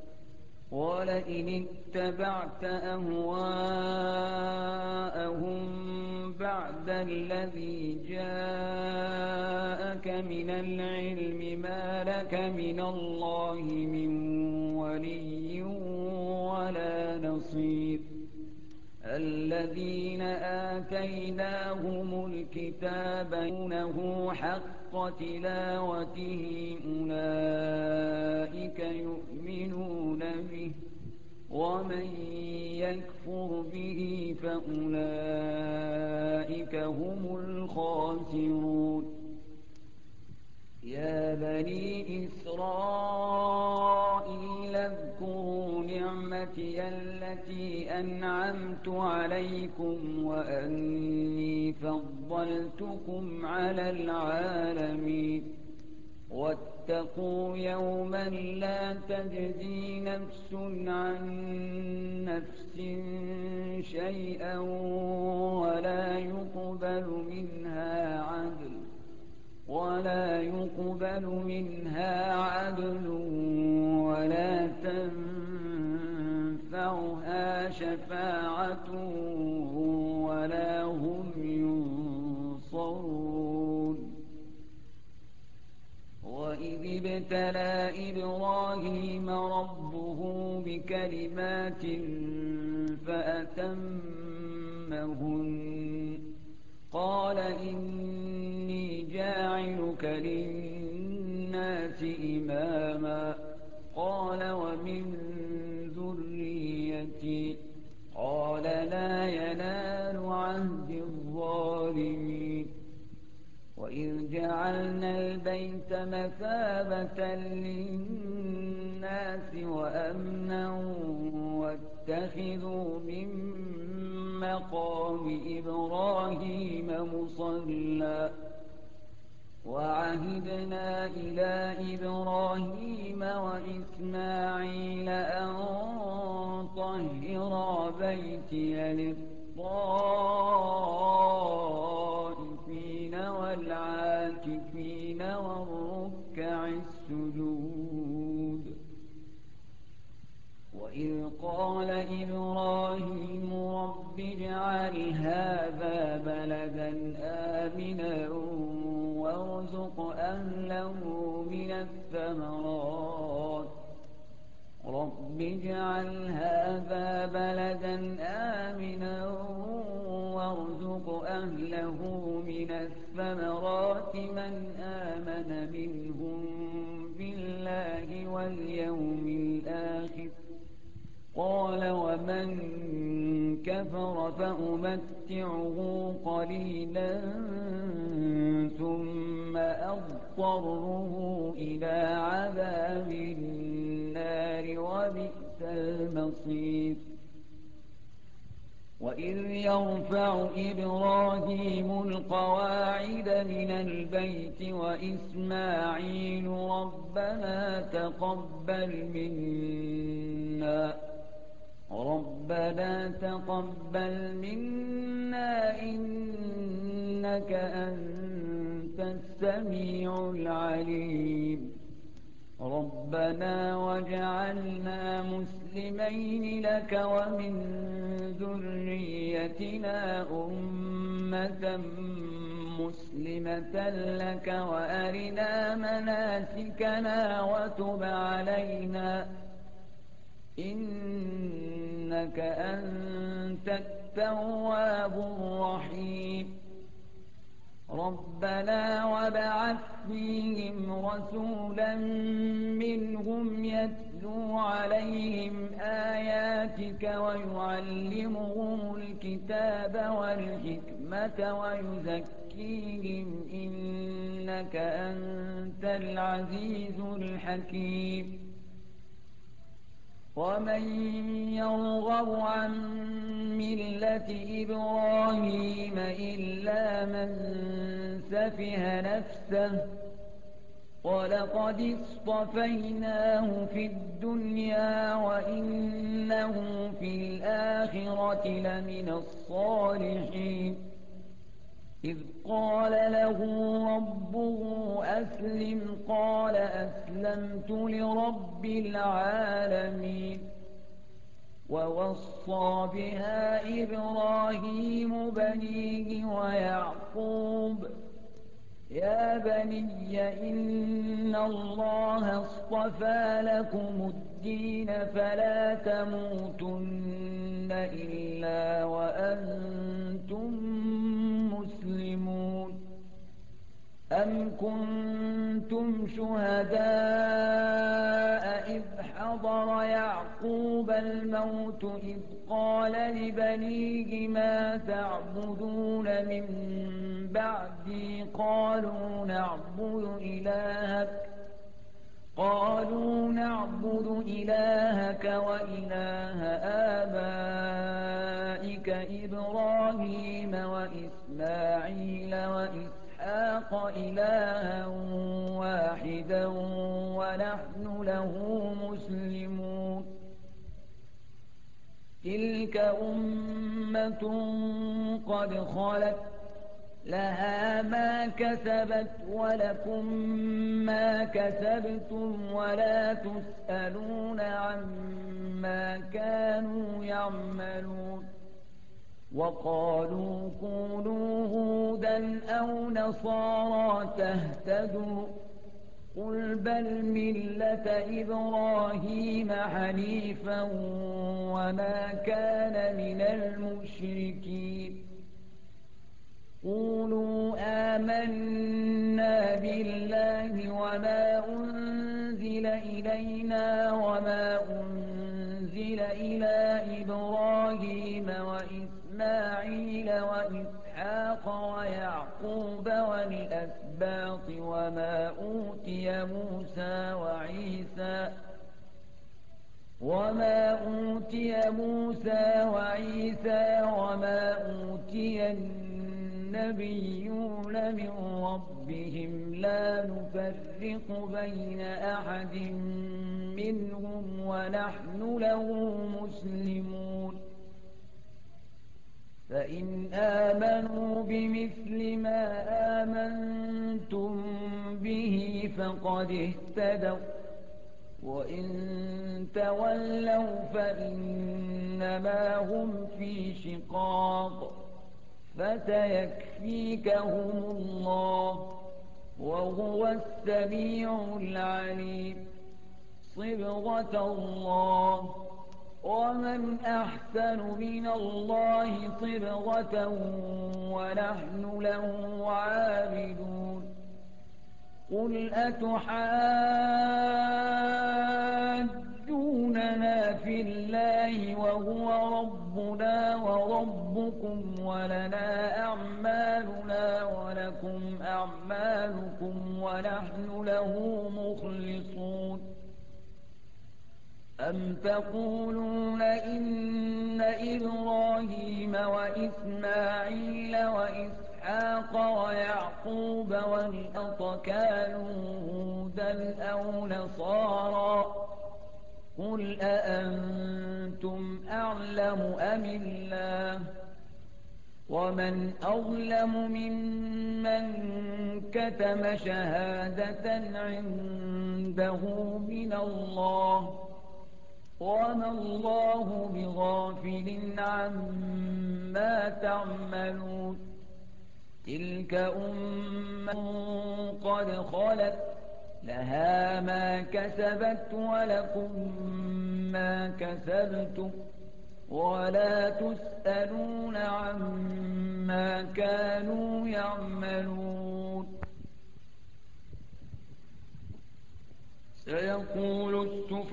ولئن اتبعت أهواءهم بعد الذي جاءك من العلم ما لك من الله من ولي ولا نصير الذين آتيناهم الكتاب يتلونه حق تلاوته أولئك يؤمنون إسرائيل اذكروا نعمتي التي أنعمت عليكم وأني فضلتكم على العالمين واتقوا يوما لا تجزي نفس عن نفس شيئا ولا يقبل منها عدل ولا يقبل منها عدل ولا تنفعها شفاعة ولا هم ينصرون وإذ ابتلى إبراهيم ربه بكلمات فأتمهن قال إني جاعلك للناس إماما قال ومن ذريتي قال لا ينال عهد الظالمين وإذ جعلنا البيت مثابة للناس وأمنا واتخذوا من مقام إبراهيم مصلى وعهدنا إلى إبراهيم وإسماعيل أن طهرا بيتي للطائفين والعاكفين والركع السجود وإذ قال إبراهيم رب اجعل هذا بلدا آمنا وارزق أهله من الثمرات رب اجعل هذا بلدا آمنا وارزق أهله من الثمرات من آمن منهم بالله واليوم الآخر قال ومن كفر فأمتعه قليلا ثم أضطره إلى عذاب النار وبئس المصير وإذ يرفع إبراهيم القواعد من البيت وإسماعيل ربنا تقبل منا ربنا تقبل منا إنك أنت السميع العليم ربنا واجعلنا مسلمين لك ومن ذريتنا أمة مسلمة لك وأرنا مناسكنا وتب علينا إنك أنت التواب الرحيم ربنا وابعث فيهم رسولا منهم يتلو عليهم آياتك ويعلمهم الكتاب والحكمة ويزكيهم إنك أنت العزيز الحكيم ومن يرغب عن ملة إبراهيم إلا من سفه نفسه ولقد اصطفيناه في الدنيا وإنه في الآخرة لمن الصالحين إذ قال له ربه أسلم قال أسلمت لرب العالمين ووصى بها إبراهيم بنيه ويعقوب يا بني إن الله اصطفى لكم الدين فلا تموتن إلا وأنتم مسلمون أم كنتم شهداء إذ حضر يعقوب الموت إذ قال لبنيه ما تعبدون من بعدي قالوا نعبد إلهك قالوا نعبد إلهك وإله آبائك إبراهيم وإسماعيل وإسحاق إلها واحدا ونحن له مسلمون تلك أمة قد خلت لها ما كسبت ولكم ما كسبتم ولا تسألون عما كانوا يعملون وقالوا كونوا هودا أو نصارى تهتدوا قل بل ملة إبراهيم حنيفا وما كان من المشركين قولوا آمنا بالله وما أنزل إلينا وما أنزل إلى إبراهيم وإسماعيل وإسحاق ويعقوب والأسباط وما أوتي موسى وعيسى وما أوتي موسى وعيسى وما أوتي النبيون من ربهم لا نفرق بين أحد منهم ونحن له مسلمون فإن آمنوا بمثل ما آمنتم به فقد اهتدوا وإن تولوا فإنما هم في شقاق فسيكفيكهم الله وهو السميع العليم صبغة الله ومن أحسن من الله صبغة ونحن له عابدون قل أتحاجوننا في الله وهو ربنا وربكم ولنا أعمالنا ولكم أعمالكم ونحن له مخلصون أم تقولون إن إبراهيم وإسماعيل وإسحاق ويعقوب والأسباط كانوا هودا أو نصارى قل أأنتم أعلم أم الله ومن أظلم ممن كتم شهادة عنده من الله وما الله بغافل عما تعملون تلك أمة قد خلت لها ما كسبت ولكم ما كسبتم ولا تسألون عما كانوا يعملون سيقول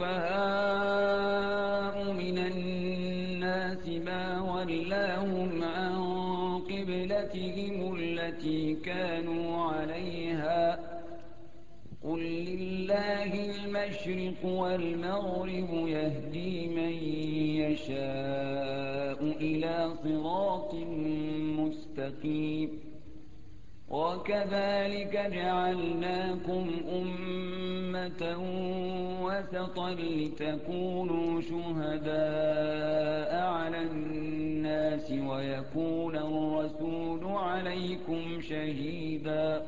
السفهاء من الناس ما ولاهم عن قبلتهم التي كانوا عليها قل لله المشرق والمغرب يهدي من يشاء إلى صراط مستقيم وكذلك جعلناكم أمة وسطا لتكونوا شهداء على الناس ويكون الرسول عليكم شهيدا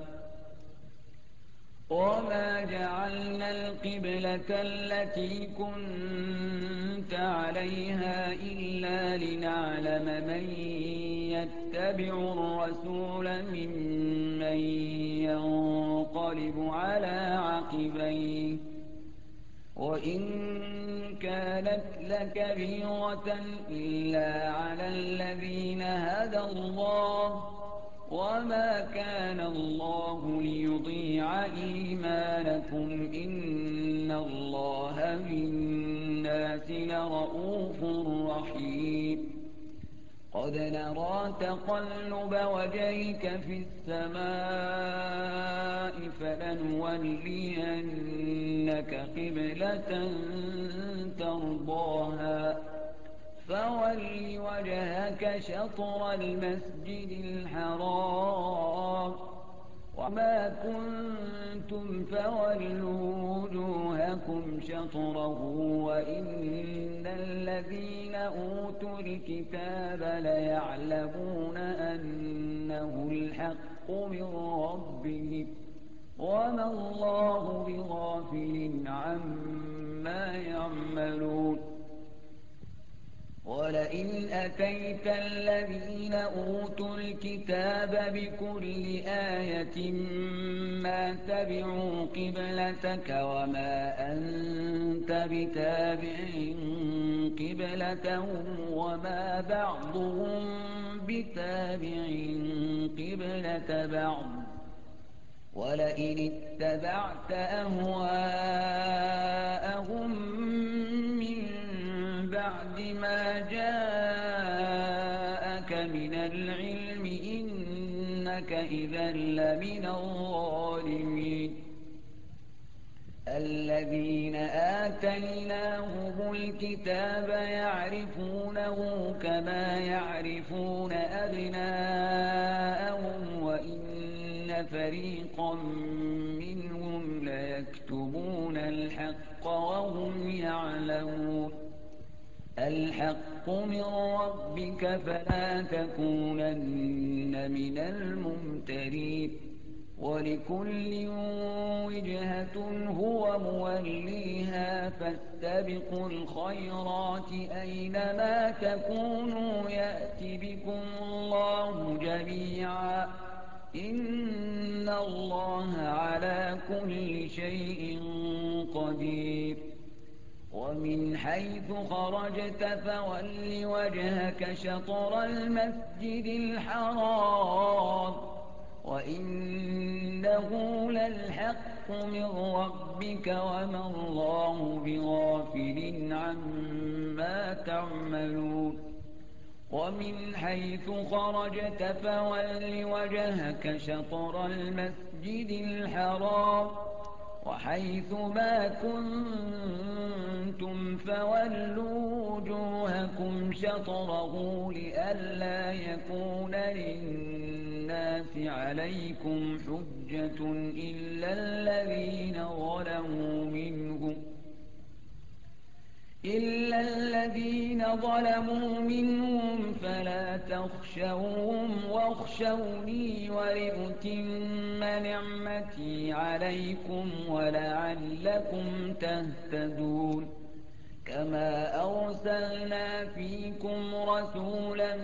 وما جعلنا القبلة التي كنت عليها إلا لنعلم من يتبع الرسول ممن ينقلب على عقبيه وإن كانت لكبيرة إلا على الذين هدى الله وما كان الله ليضيع إيمانكم إن الله بالناس لرءوف رحيم قد نرى تقلب وجهك في السماء فلنولينك لك قبلة ترضاها فول وجهك شطر المسجد الحرام وما كنتم فولوا وجوهكم شطره وإن الذين أوتوا الكتاب ليعلمون أنه الحق من ربهم وما الله بغافل عما يعملون ولئن أتيت الذين أوتوا الكتاب بكل آية ما تبعوا قبلتك وما أنت بتابع قبلتهم وما بعضهم بتابع قبلة بعض ولئن اتبعت أهواءهم من بعد ما جاءك من العلم إنك إذا لمن الظالمين الذين آتيناهم الكتاب يعرفونه كما يعرفون أبناءهم وإن فريقا منهم ليكتمون الحق وهم يعلمون الحق من ربك فلا تكونن من الممترين ولكل وجهة هو موليها فاستبقوا الخيرات أينما تكونوا يأت بكم الله جميعا إن الله على كل شيء قدير ومن حيث خرجت فول وجهك شطر المسجد الحرام وإنه للحق من ربك وما الله بغافل عما تعملون ومن حيث خرجت فول وجهك شطر المسجد الحرام وحيث ما كنتم فولوا وجوهكم شطره لئلا يكون للناس عليكم حجة إلا الذين ظلموا منهم إلا الذين ظلموا منهم فلا تخشوهم واخشوني ولأتم نعمتي عليكم ولعلكم تهتدون كما أرسلنا فيكم رسولا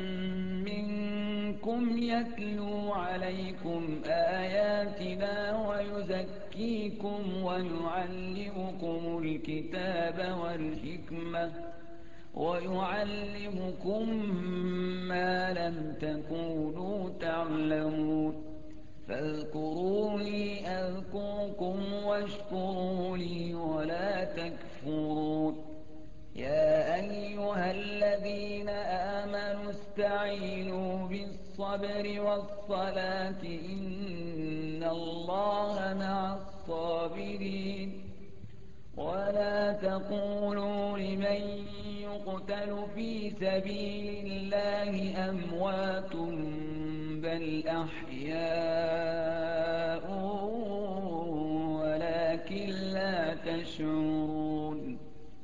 منكم يتلو عليكم آياتنا ويزكيكم ويعلمكم الكتاب والحكمة ويعلمكم ما لم تكونوا تعلمون فاذكروني أذكركم واشكروا لي ولا تكفرون يا أيها الذين آمنوا استعينوا بالصبر والصلاة إن الله مع الصابرين ولا تقولوا لمن يقتل في سبيل الله أموات بل أحياء ولكن لا تشعرون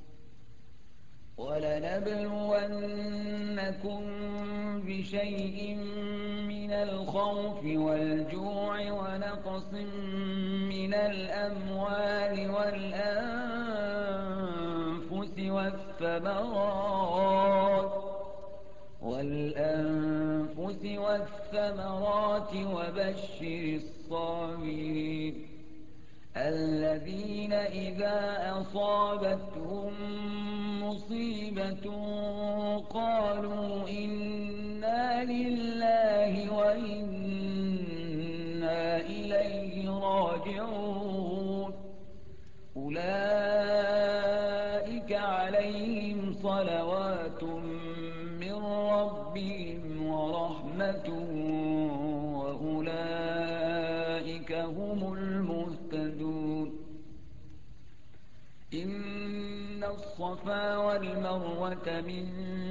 ولنبلونكم بشيء من الخوف والجوع ونقص من الأموال والأنفس والثمرات والأنفس والثمرات وبشر الصابرين الذين إذا أصابتهم مصيبة قالوا إنا لله وإنا إليه راجعون أولئك عليهم صلوات من ربهم ورحمة وأولئك هم المهتدون إن الصفا والمروة من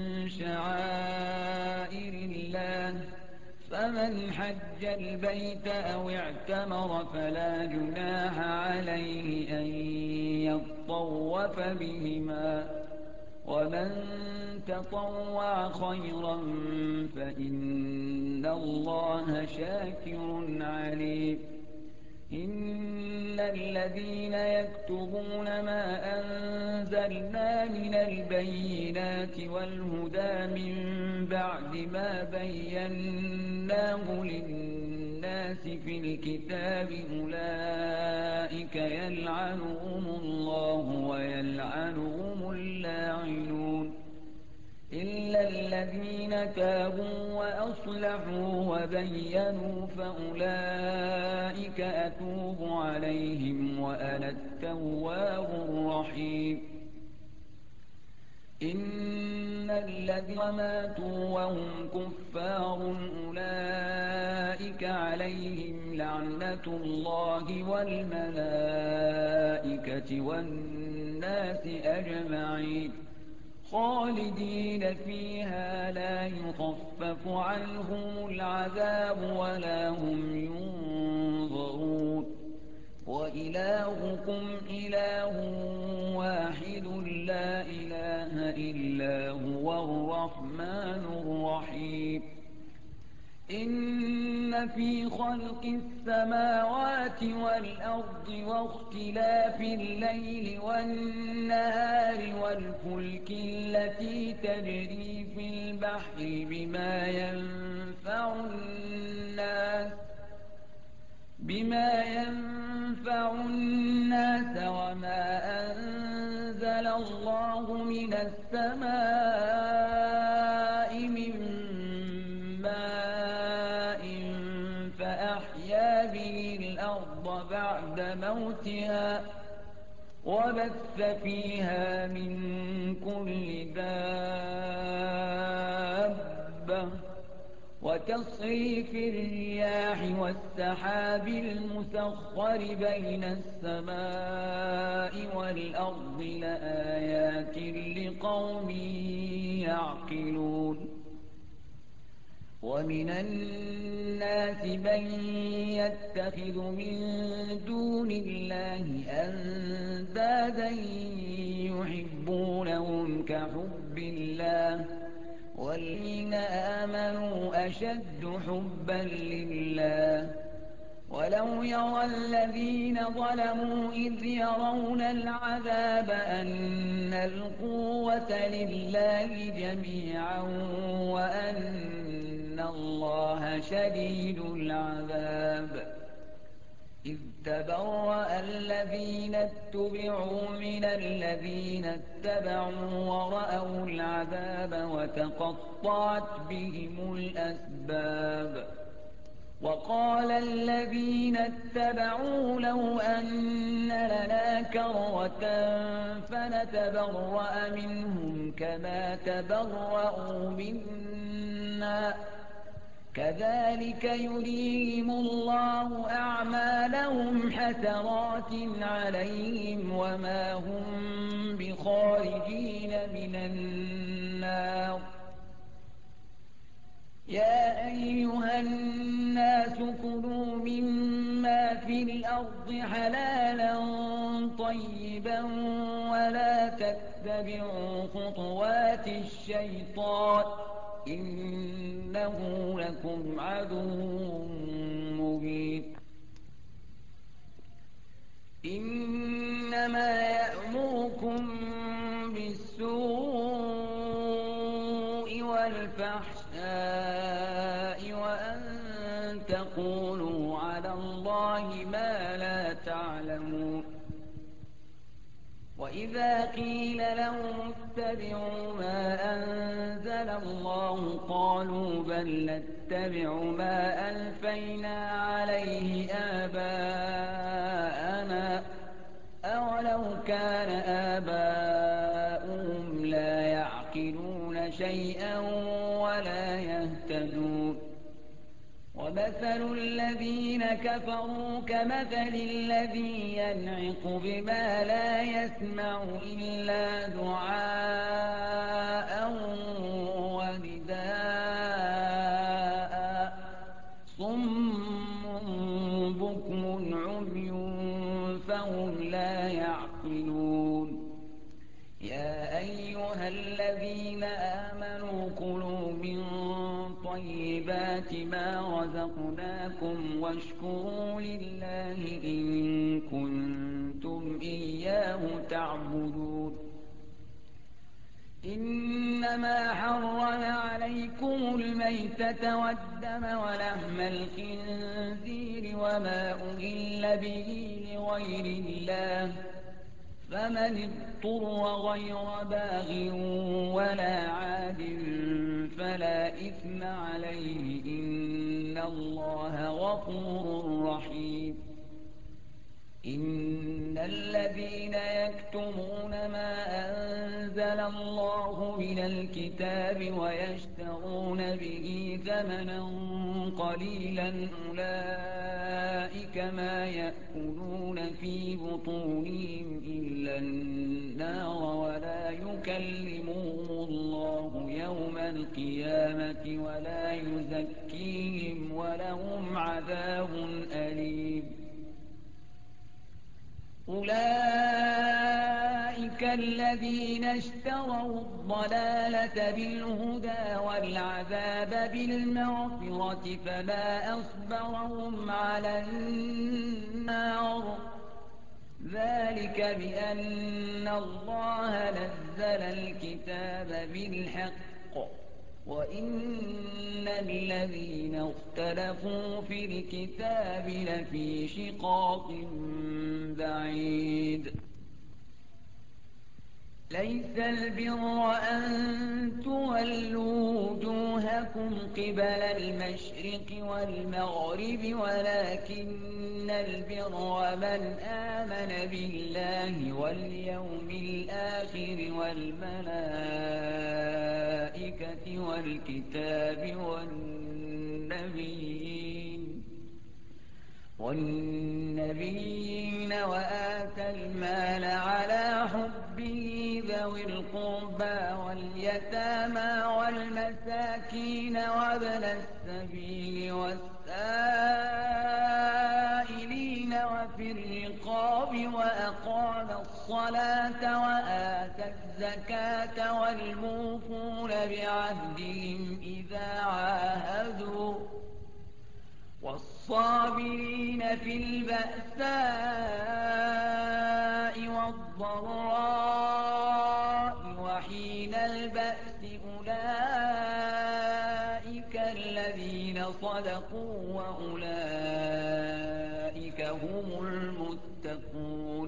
شعائر الله فمن حج البيت أو اعتمر فلا جناح عليه أن يطوف بهما ومن تطوع خيرا فإن الله شاكر عليم إن الذين يكتبون ما أنزلنا من البينات والهدى من بعد ما بيناه للناس في الكتاب أولئك يلعنهم الله ويلعنهم اللاعنون إلا الذين تابوا وأصلحوا وبينوا فأولئك أتوب عليهم وأنا التواب الرحيم إن الذين ماتوا وهم كفار أولئك عليهم لعنة الله والملائكة والناس أجمعين خالدين فيها لا يخفف عنهم العذاب ولا هم ينظرون وإلهكم إله واحد لا إله إلا هو الرحمن الرحيم إن في خلق السماوات والأرض واختلاف الليل والنهار والفلك التي تجري في البحر بما ينفع الناس بما ينفع الناس وما أنزل الله من السماء من ماء فأحيا به الأرض بعد موتها وبث فيها من كل دابة وتصريف الرياح والسحاب المسخر بين السماء والأرض لآيات لقوم يعقلون ومن الناس من يتخذ من دون الله أندادا يحبونهم كحب الله والذين آمنوا أشد حبا لله ولو يرى الذين ظلموا إذ يرون العذاب أن القوة لله جميعا وأن الله شديد العذاب إذ تبرأ الذين اتبعوا من الذين اتبعوا ورأوا العذاب وتقطعت بهم الأسباب وقال الذين اتبعوا لو أن لنا كرة فنتبرأ منهم كما تبرأوا منا كذلك يريهم الله أعمالهم حسرات عليهم وما هم بخارجين من النار يا أيها الناس كلوا مما في الأرض حلالا طيبا ولا تتبعوا خطوات الشيطان إنه لكم عدو مبين إنما يأمركم بالسوء والفحشاء وأن تقولوا على الله ما لا تعلمون وإذا قيل لهم اتبعوا ما أنزل الله قالوا بل نتبع ما ألفينا عليه آباءنا أولو كان آباؤهم لا يعقلون شيئا ولا يهتدون ومن وَمَثَلُ الَّذِينَ كَفَرُوا كَمَثَلِ الَّذِي يَنْعِقُ بِمَا لَا يَسْمَعُ إِلَّا دُعَاءً وَنِدَاءً صُمٌّ بُكْمٌ عُمْيٌ فَهُمْ لَا يَعْقِلُونَ يَا أَيُّهَا الَّذِينَ آمَنُوا كُلُوا مِن طَيِّبَاتِ مَا رَزَقْنَاكُمْ وَاشْكُرُوا لِلَّهِ إِن كُنتُمْ إِيَّاهُ تَعْبُدُونَ إِنَّمَا حَرَّمَ عَلَيْكُمُ الْمَيْتَةَ وَالدَّمَ وَلَحْمَ الْخِنزِيرِ وَمَا أُهِلَّ بِهِ لِغَيْرِ اللَّهِ فَمَنِ اضْطُرَّ غَيْرَ بَاغٍ وَلَا عَادٍ فَلَا إِثْمَ عَلَيْهِ ۚ إِنَّ اللَّهَ غَفُورٌ رَّحِيمٌ إِنَّ الَّذِينَ يَكْتُمُونَ مَا أَنزَلَ اللَّهُ مِنَ الْكِتَابِ وَيَشْتَرُونَ بِهِ ثَمَنًا قَلِيلًا أُولَٰئِكَ مَا يَأْكُلُونَ فِي بُطُونِهِمْ إِلَّا النَّارَ وَلَا يُكَلِّمُهُمُ اللَّهُ يَوْمَ الْقِيَامَةِ وَلَا يُزَكِّيهِمْ وَلَهُمْ عَذَابٌ أَلِيمٌ أُولَٰئِكَ الَّذِينَ اشْتَرَوُا الضَّلَالَةَ بِالْهُدَىٰ وَالْعَذَابَ بِالْمَغْفِرَةِ فَمَا أَصْبَرَهُمْ عَلَى النَّارِ ۚ ذَٰلِكَ بِأَنَّ اللَّهَ نَزَّلَ الْكِتَابَ بِالْحَقِّ وَإِنَّ الَّذِينَ اخْتَلَفُوا فِي الْكِتَابِ لَفِي شِقَاقٍ بَعِيدٍ لَيْسَ الْبِرَّ أَن تُوَلُّوا وُجُوهَكُمْ قِبَلَ الْمَشْرِقِ وَالْمَغْرِبِ وَلَٰكِنَّ الْبِرَّ مَنْ آمَنَ بِاللَّهِ وَالْيَوْمِ الْآخِرِ وَالْمَلَائِكَةِ وَالْكِتَابِ وَالنَّبِيِّينَ وَالنَّبِيِّينَ وَآتَى الْمَالَ عَلَىٰ حُبِّهِ ذَوِي الْقُرْبَىٰ وَالْيَتَامَىٰ وَالْمَسَاكِينَ وَابْنَ السَّبِيلِ وَالسَّائِلِينَ وَفِي الرِّقَابِ وَأَقَامَ الصَّلَاةَ وَآتَى الزَّكَاةَ وَالْمُوفُونَ بِعَهْدِهِمْ إِذَا عَاهَدُوا وَالصَّابِرِينَ فِي الْبَأْسَاءِ وَالضَّرَّاءِ وَحِينَ الْبَأْسِ ۗ أُولَٰئِكَ الَّذِينَ صَدَقُوا ۖ وَأُولَٰئِكَ هُمُ الْمُتَّقُونَ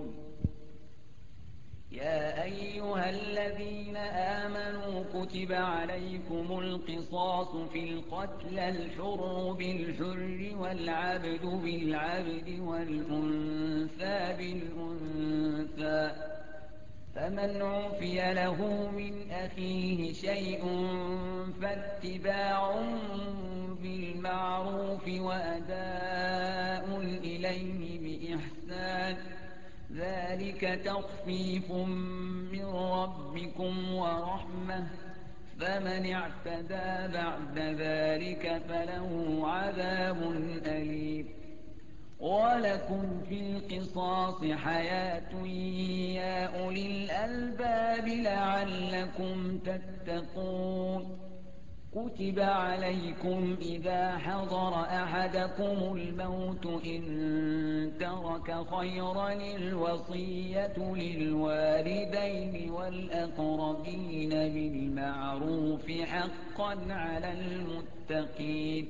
يَا أَيُّهَا الَّذِينَ آمَنُوا كُتِبَ عَلَيْكُمُ الْقِصَاصُ فِي الْقَتْلَى ۖ الْحُرُّ بِالْحُرِّ وَالْعَبْدُ بِالْعَبْدِ وَالْأُنثَىٰ بِالْأُنثَىٰ ۚ فَمَنْ عُفِيَ لَهُ مِنْ أَخِيهِ شَيْءٌ فَاتِّبَاعٌ بِالْمَعْرُوفِ وَأَدَاءٌ إِلَيْهِ بِإِحْسَانٍ ۗ ذَٰلِكَ تَخْفِيفٌ مِّن رَّبِّكُمْ وَرَحْمَةٌ ۚ فَمَنِ اعْتَدَىٰ بَعْدَ ذَٰلِكَ فَلَهُ عَذَابٌ أَلِيمٌ وَلَكُمْ فِي الْقِصَاصِ حَيَاةٌ يَا أُولِي الْأَلْبَابِ لَعَلَّكُمْ تَتَّقُونَ كُتِبَ عَلَيْكُمْ إِذَا حَضَرَ أَحَدَكُمُ الْمَوْتُ إِن تَرَكَ خَيْرًا الْوَصِيَّةُ لِلْوَالِدَيْنِ وَالْأَقْرَبِينَ بِالْمَعْرُوفِ ۖ حَقًّا عَلَى الْمُتَّقِينَ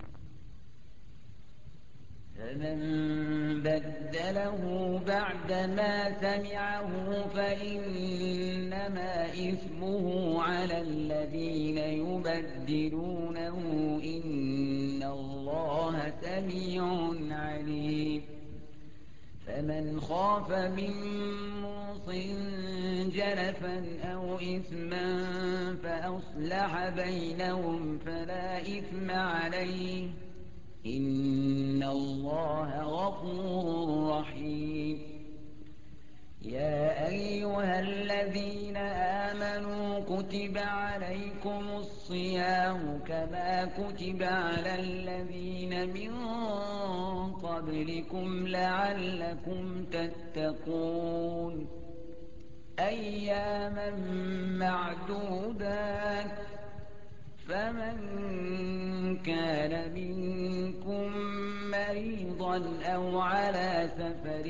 فَمَن بَدَّلَهُ بَعْدَمَا سَمِعَهُ فَإِنَّمَا إِثْمُهُ عَلَى الَّذِينَ يُبَدِّلُونَهُ ۚ إِنَّ اللَّهَ سَمِيعٌ عَلِيمٌ فَمَنْ خَافَ مِن مُّوصٍ جَنَفًا أَوْ إِثْمًا فَأَصْلَحَ بَيْنَهُمْ فَلَا إِثْمَ عَلَيْهِ ۚ إن الله غفور رحيم. يا أيها الذين آمنوا كتب عليكم الصيام كما كتب على الذين من قبلكم لعلكم تتقون أياما معدودات فمن كان منكم مريضا أو على سفر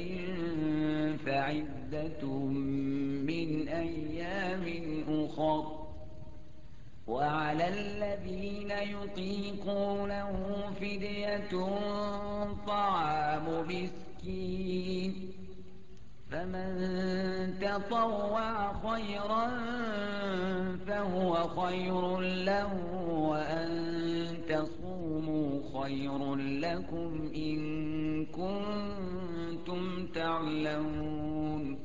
فعدة من أيام أخر وعلى الذين يطيقونه فدية طعام مسكين فمن تطوع خيرا فهو خير له وأن تصوموا خير لكم إن كنتم تعلمون.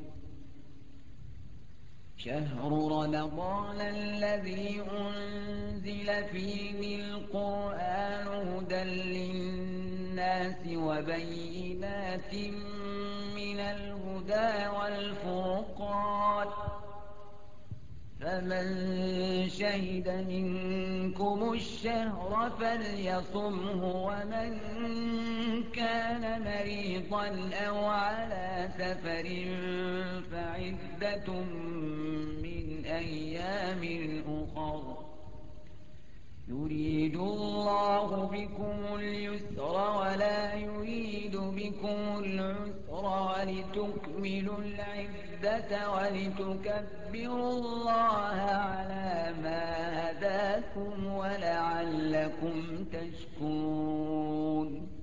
شهر رمضان الذي أنزل فيه القرآن هدى للناس وبينات من الهدى والفرقان فمن شهد منكم الشهر فليصمه ومن كان مريضا أو على سفر فعدة من أيام أخر يريد الله بكم اليسر ولا يريد بكم العسر ولتكملوا العدة ولتكبروا الله على ما هداكم ولعلكم تشكرون.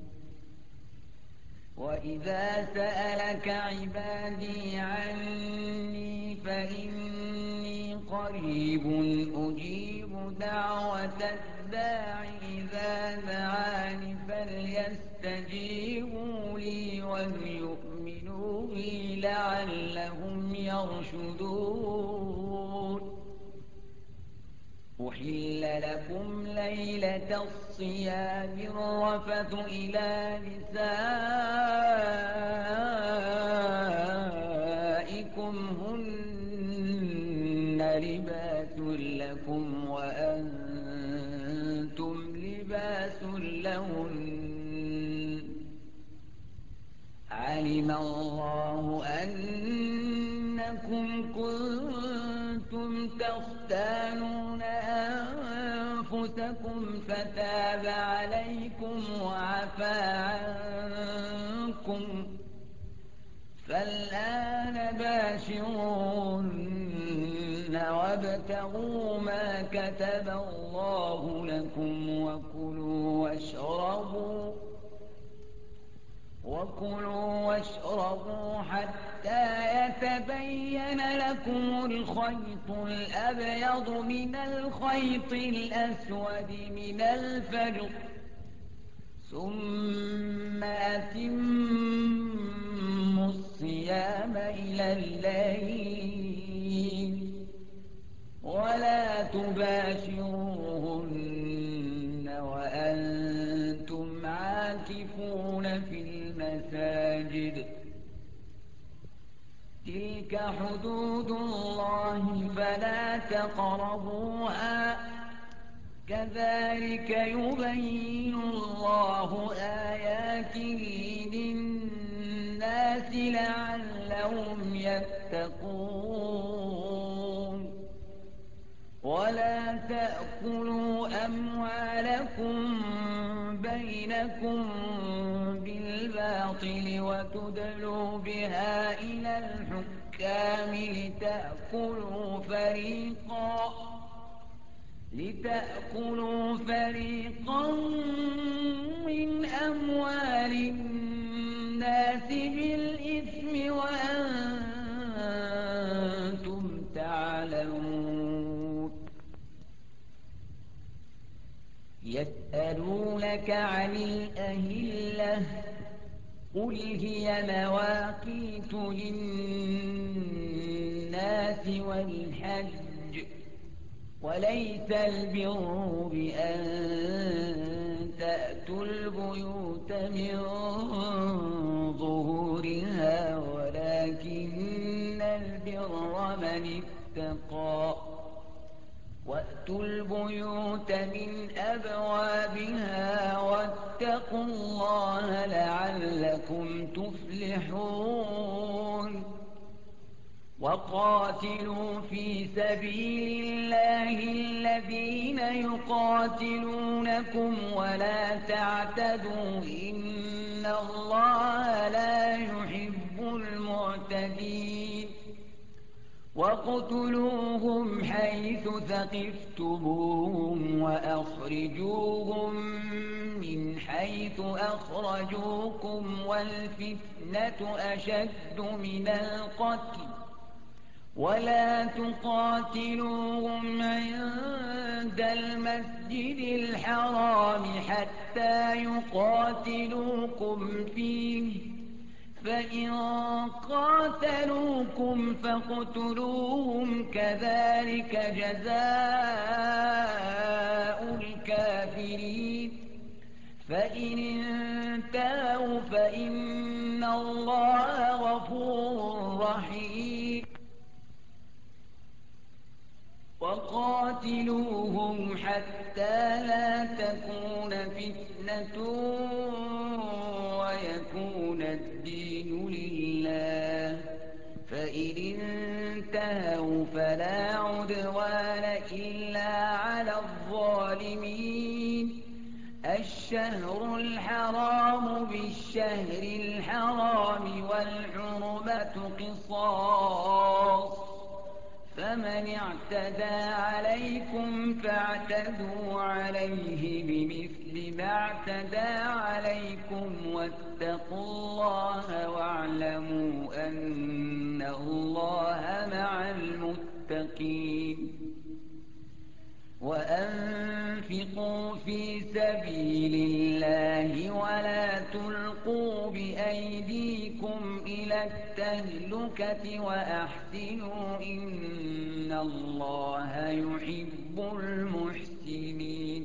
وإذا سألك عبادي عني فإني قريب أجيب دعوة الداع إذا دعاني فليستجيبوا لي وليؤمنوا بي لعلهم يرشدون. أحل لكم ليلة الصيام الرفث إلى نسائكم هن لباس لكم وأنتم لباس لهن علم الله أنكم كنتم تختانون أنفسكم فتاب عليكم وعفى عنكم فالآن باشروهن وابتغوا ما كتب الله لكم وكلوا واشربوا وكلوا واشربوا حتى يتبين لكم الخيط الأبيض من الخيط الأسود من الفجر ثم أتموا الصيام إلى الليل ولا تباشروهن وأنتم عاكفون في المساجد تلك حدود الله فلا تقربوها كذلك يبين الله آياته للناس لعلهم يتقون. ولا تأكلوا أموالكم بينكم بالباطل وتدلوا بها إلى الحكام لتأكلوا فريقا لتأكلوا فريقا من أموال الناس بالإثم وأنتم تعلمون. يسألونك عن الأهلة قل هي مواقيت للناس والحج وليس البر بأن تأتوا وَأْتُوا الْبُيُوتَ مِن ظُهُورِهَا وَلَٰكِنَّ الْبِرَّ مَنِ اتَّقَىٰ وَأْتُوا الْبُيُوتَ مِنْ أَبْوَابِهَا وَاتَّقُوا اللَّهَ لَعَلَّكُمْ تُفْلِحُونَ وَقَاتِلُوا فِي سَبِيلِ اللَّهِ الَّذِينَ يُقَاتِلُونَكُمْ وَلَا تَعْتَدُوا إِنَّ اللَّهَ لَا يُحِبُّ الْمُعْتَدِينَ وَاقْتُلُوهُمْ حَيْثُ ثَقِفْتُمُوهُمْ وَأَخْرِجُوهُم مِّنْ حَيْثُ أَخْرَجُوكُمْ وَالْفِتْنَةُ أَشَدُّ مِنَ الْقَتْلِ وَلَا تُقَاتِلُوهُمْ عِندَ الْمَسْجِدِ الْحَرَامِ حَتَّىٰ يُقَاتِلُوكُمْ فِيهِ ۖ فَإِن قَاتَلُوكُمْ فَاقْتُلُوهُمْ ۗ كَذَٰلِكَ جَزَاءُ الْكَافِرِينَ فَإِنِ انتَهَوْا فَإِنَّ اللَّهَ غَفُورٌ رَّحِيمٌ وَقَاتِلُوهُمْ حَتَّىٰ لَا تَكُونَ فِتْنَةٌ وَيَكُونَ الدِّينُ لِلَّهِ ۖ فَإِنِ انتَهَوْا فَلَا عُدْوَانَ إِلَّا عَلَى الظَّالِمِينَ الشَّهْرُ الْحَرَامُ بِالشَّهْرِ الْحَرَامِ وَالْحُرُمَاتُ قِصَاصٌ ۚ فَمَنِ اعْتَدَىٰ عَلَيْكُمْ فَاعْتَدُوا عَلَيْهِ بِمِثْلِ مَا اعْتَدَىٰ عَلَيْكُمْ ۖ وَاتَّقُوا اللَّهَ وَاعْلَمُوا أَنَّ اللَّهَ مَعَ الْمُتَّقِينَ وَأَنفِقُوا فِي سَبِيلِ اللَّهِ وَلَا تُلْقُوا بِأَيْدِيكُمْ إِلَى التَّهْلُكَةِ وَأَحْسِنُوا إِنَّ اللَّهَ يُحِبُّ الْمُحْسِنِينَ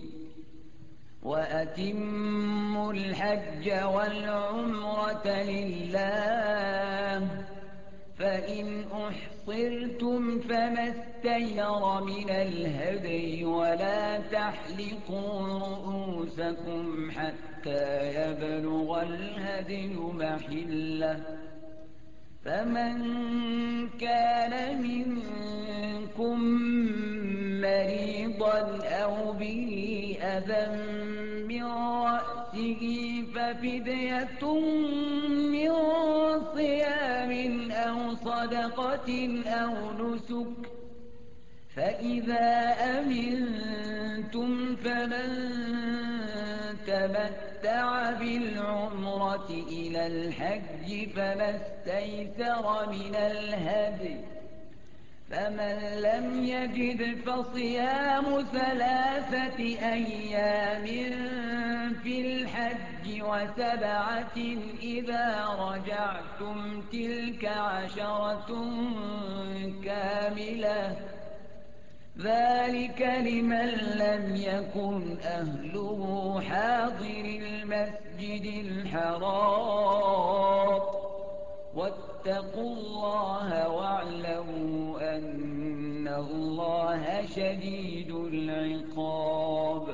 وَأَتِمُّوا الْحَجَّ وَالْعُمْرَةَ لِلَّهِ ۖ فَإِنْ أُحْصِرْتُمْ فَمَا اسْتَيْسَرَ مِنَ الْهَدْيِ ۖ وَلَا تَحْلِقُوا رُءُوسَكُمْ حَتَّىٰ يَبْلُغَ الْهَدْيُ مَحِلَّهُ ۚ فَمَن كَانَ مِنكُم مَّرِيضًا أَوْ بِهِ أَذًى مِّن رَّأْسِهِ فَفِدْيَةٌ مِّن صِيَامٍ أَوْ صَدَقَةٍ أَوْ نُسُكٍ ۚ فَإِذَا أَمِنتُمْ فَمَن تَمَتَّعَ بِالْعُمْرَةِ إِلَى الْحَجِّ فَمَا اسْتَيْسَرَ مِنَ الْهَدْيِ ۚ فَمَن لَّمْ يَجِدْ فَصِيَامُ ثَلَاثَةِ أَيَّامٍ فِي الْحَجِّ وَسَبْعَةٍ إِذَا رَجَعْتُمْ ۗ تِلْكَ عَشَرَةٌ كَامِلَةٌ ۗ ذَٰلِكَ لِمَن لَّمْ يَكُنْ أَهْلُهُ حَاضِرِي الْمَسْجِدِ الْحَرَامِ ۚ وَاتَّقُوا اللَّهَ وَاعْلَمُوا أَنَّ اللَّهَ شَدِيدُ الْعِقَابِ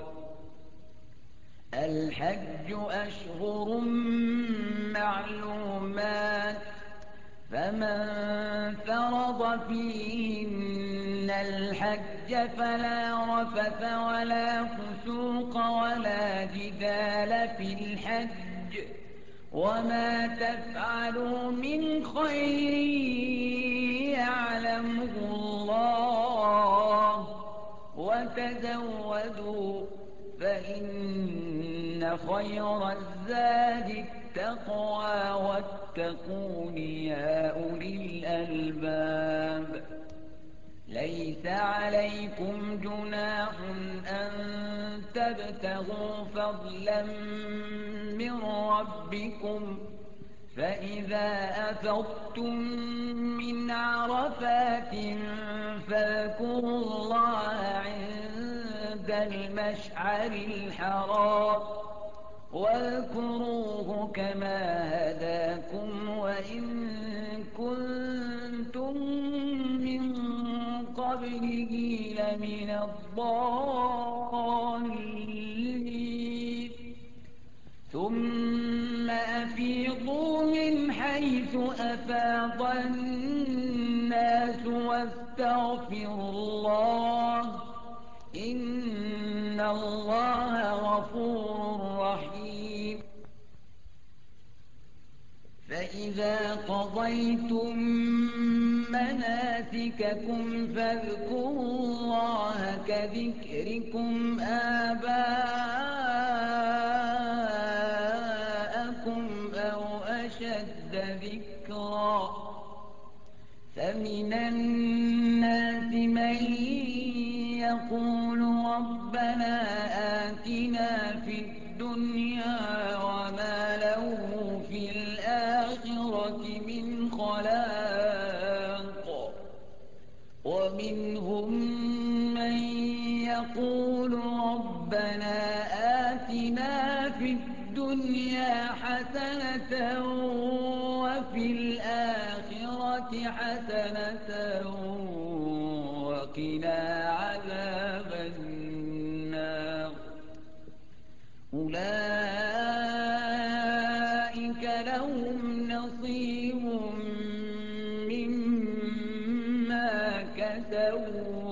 الْحَجُّ أَشْهُرٌ مَّعْلُومَاتٌ ۚ فَمَن فَرَضَ فِيهِنَّ الْحَجَّ فَلَا رَفَثَ وَلَا فُسُوقَ وَلَا جِدَالَ فِي الْحَجِّ ۗ وَمَا تَفْعَلُوا مِنْ خَيْرٍ يَعْلَمْهُ اللَّهُ ۗ وَتَزَوَّدُوا فَإِنَّ خَيْرَ الزَّادِ التَّقْوَىٰ ۖ وَاتَّقُونِ يَا أُولِي الْأَلْبَابِ لَيْسَ عَلَيْكُمْ جُنَاحٌ أَن تَبْتَغُوا فَضْلًا مِّن رَّبِّكُمْ ۚ فَإِذَا أَفَضْتُم مِّنْ عَرَفَاتٍ فَاذْكُرُوا اللَّهَ عِندَ الْمَشْعَرِ الْحَرَامِ واذكروه كما هداكم وإن كنتم من قبله لمن الضالين ثم أفيضوا من حيث أفاض الناس واستغفروا الله إن الله غفور رحيم فإذا قضيتم مناسككم فاذكروا الله كذكركم آباءكم أو أشد ذكرا فمن الناس من يقول ربنا آتنا في الدنيا وما له في الآخرة من خلاق ومنهم من يقول ربنا آتنا في الدنيا حسنة وفي الآخرة حسنة وقنا عذاب النار أولئك لهم نصيب مما كسبوا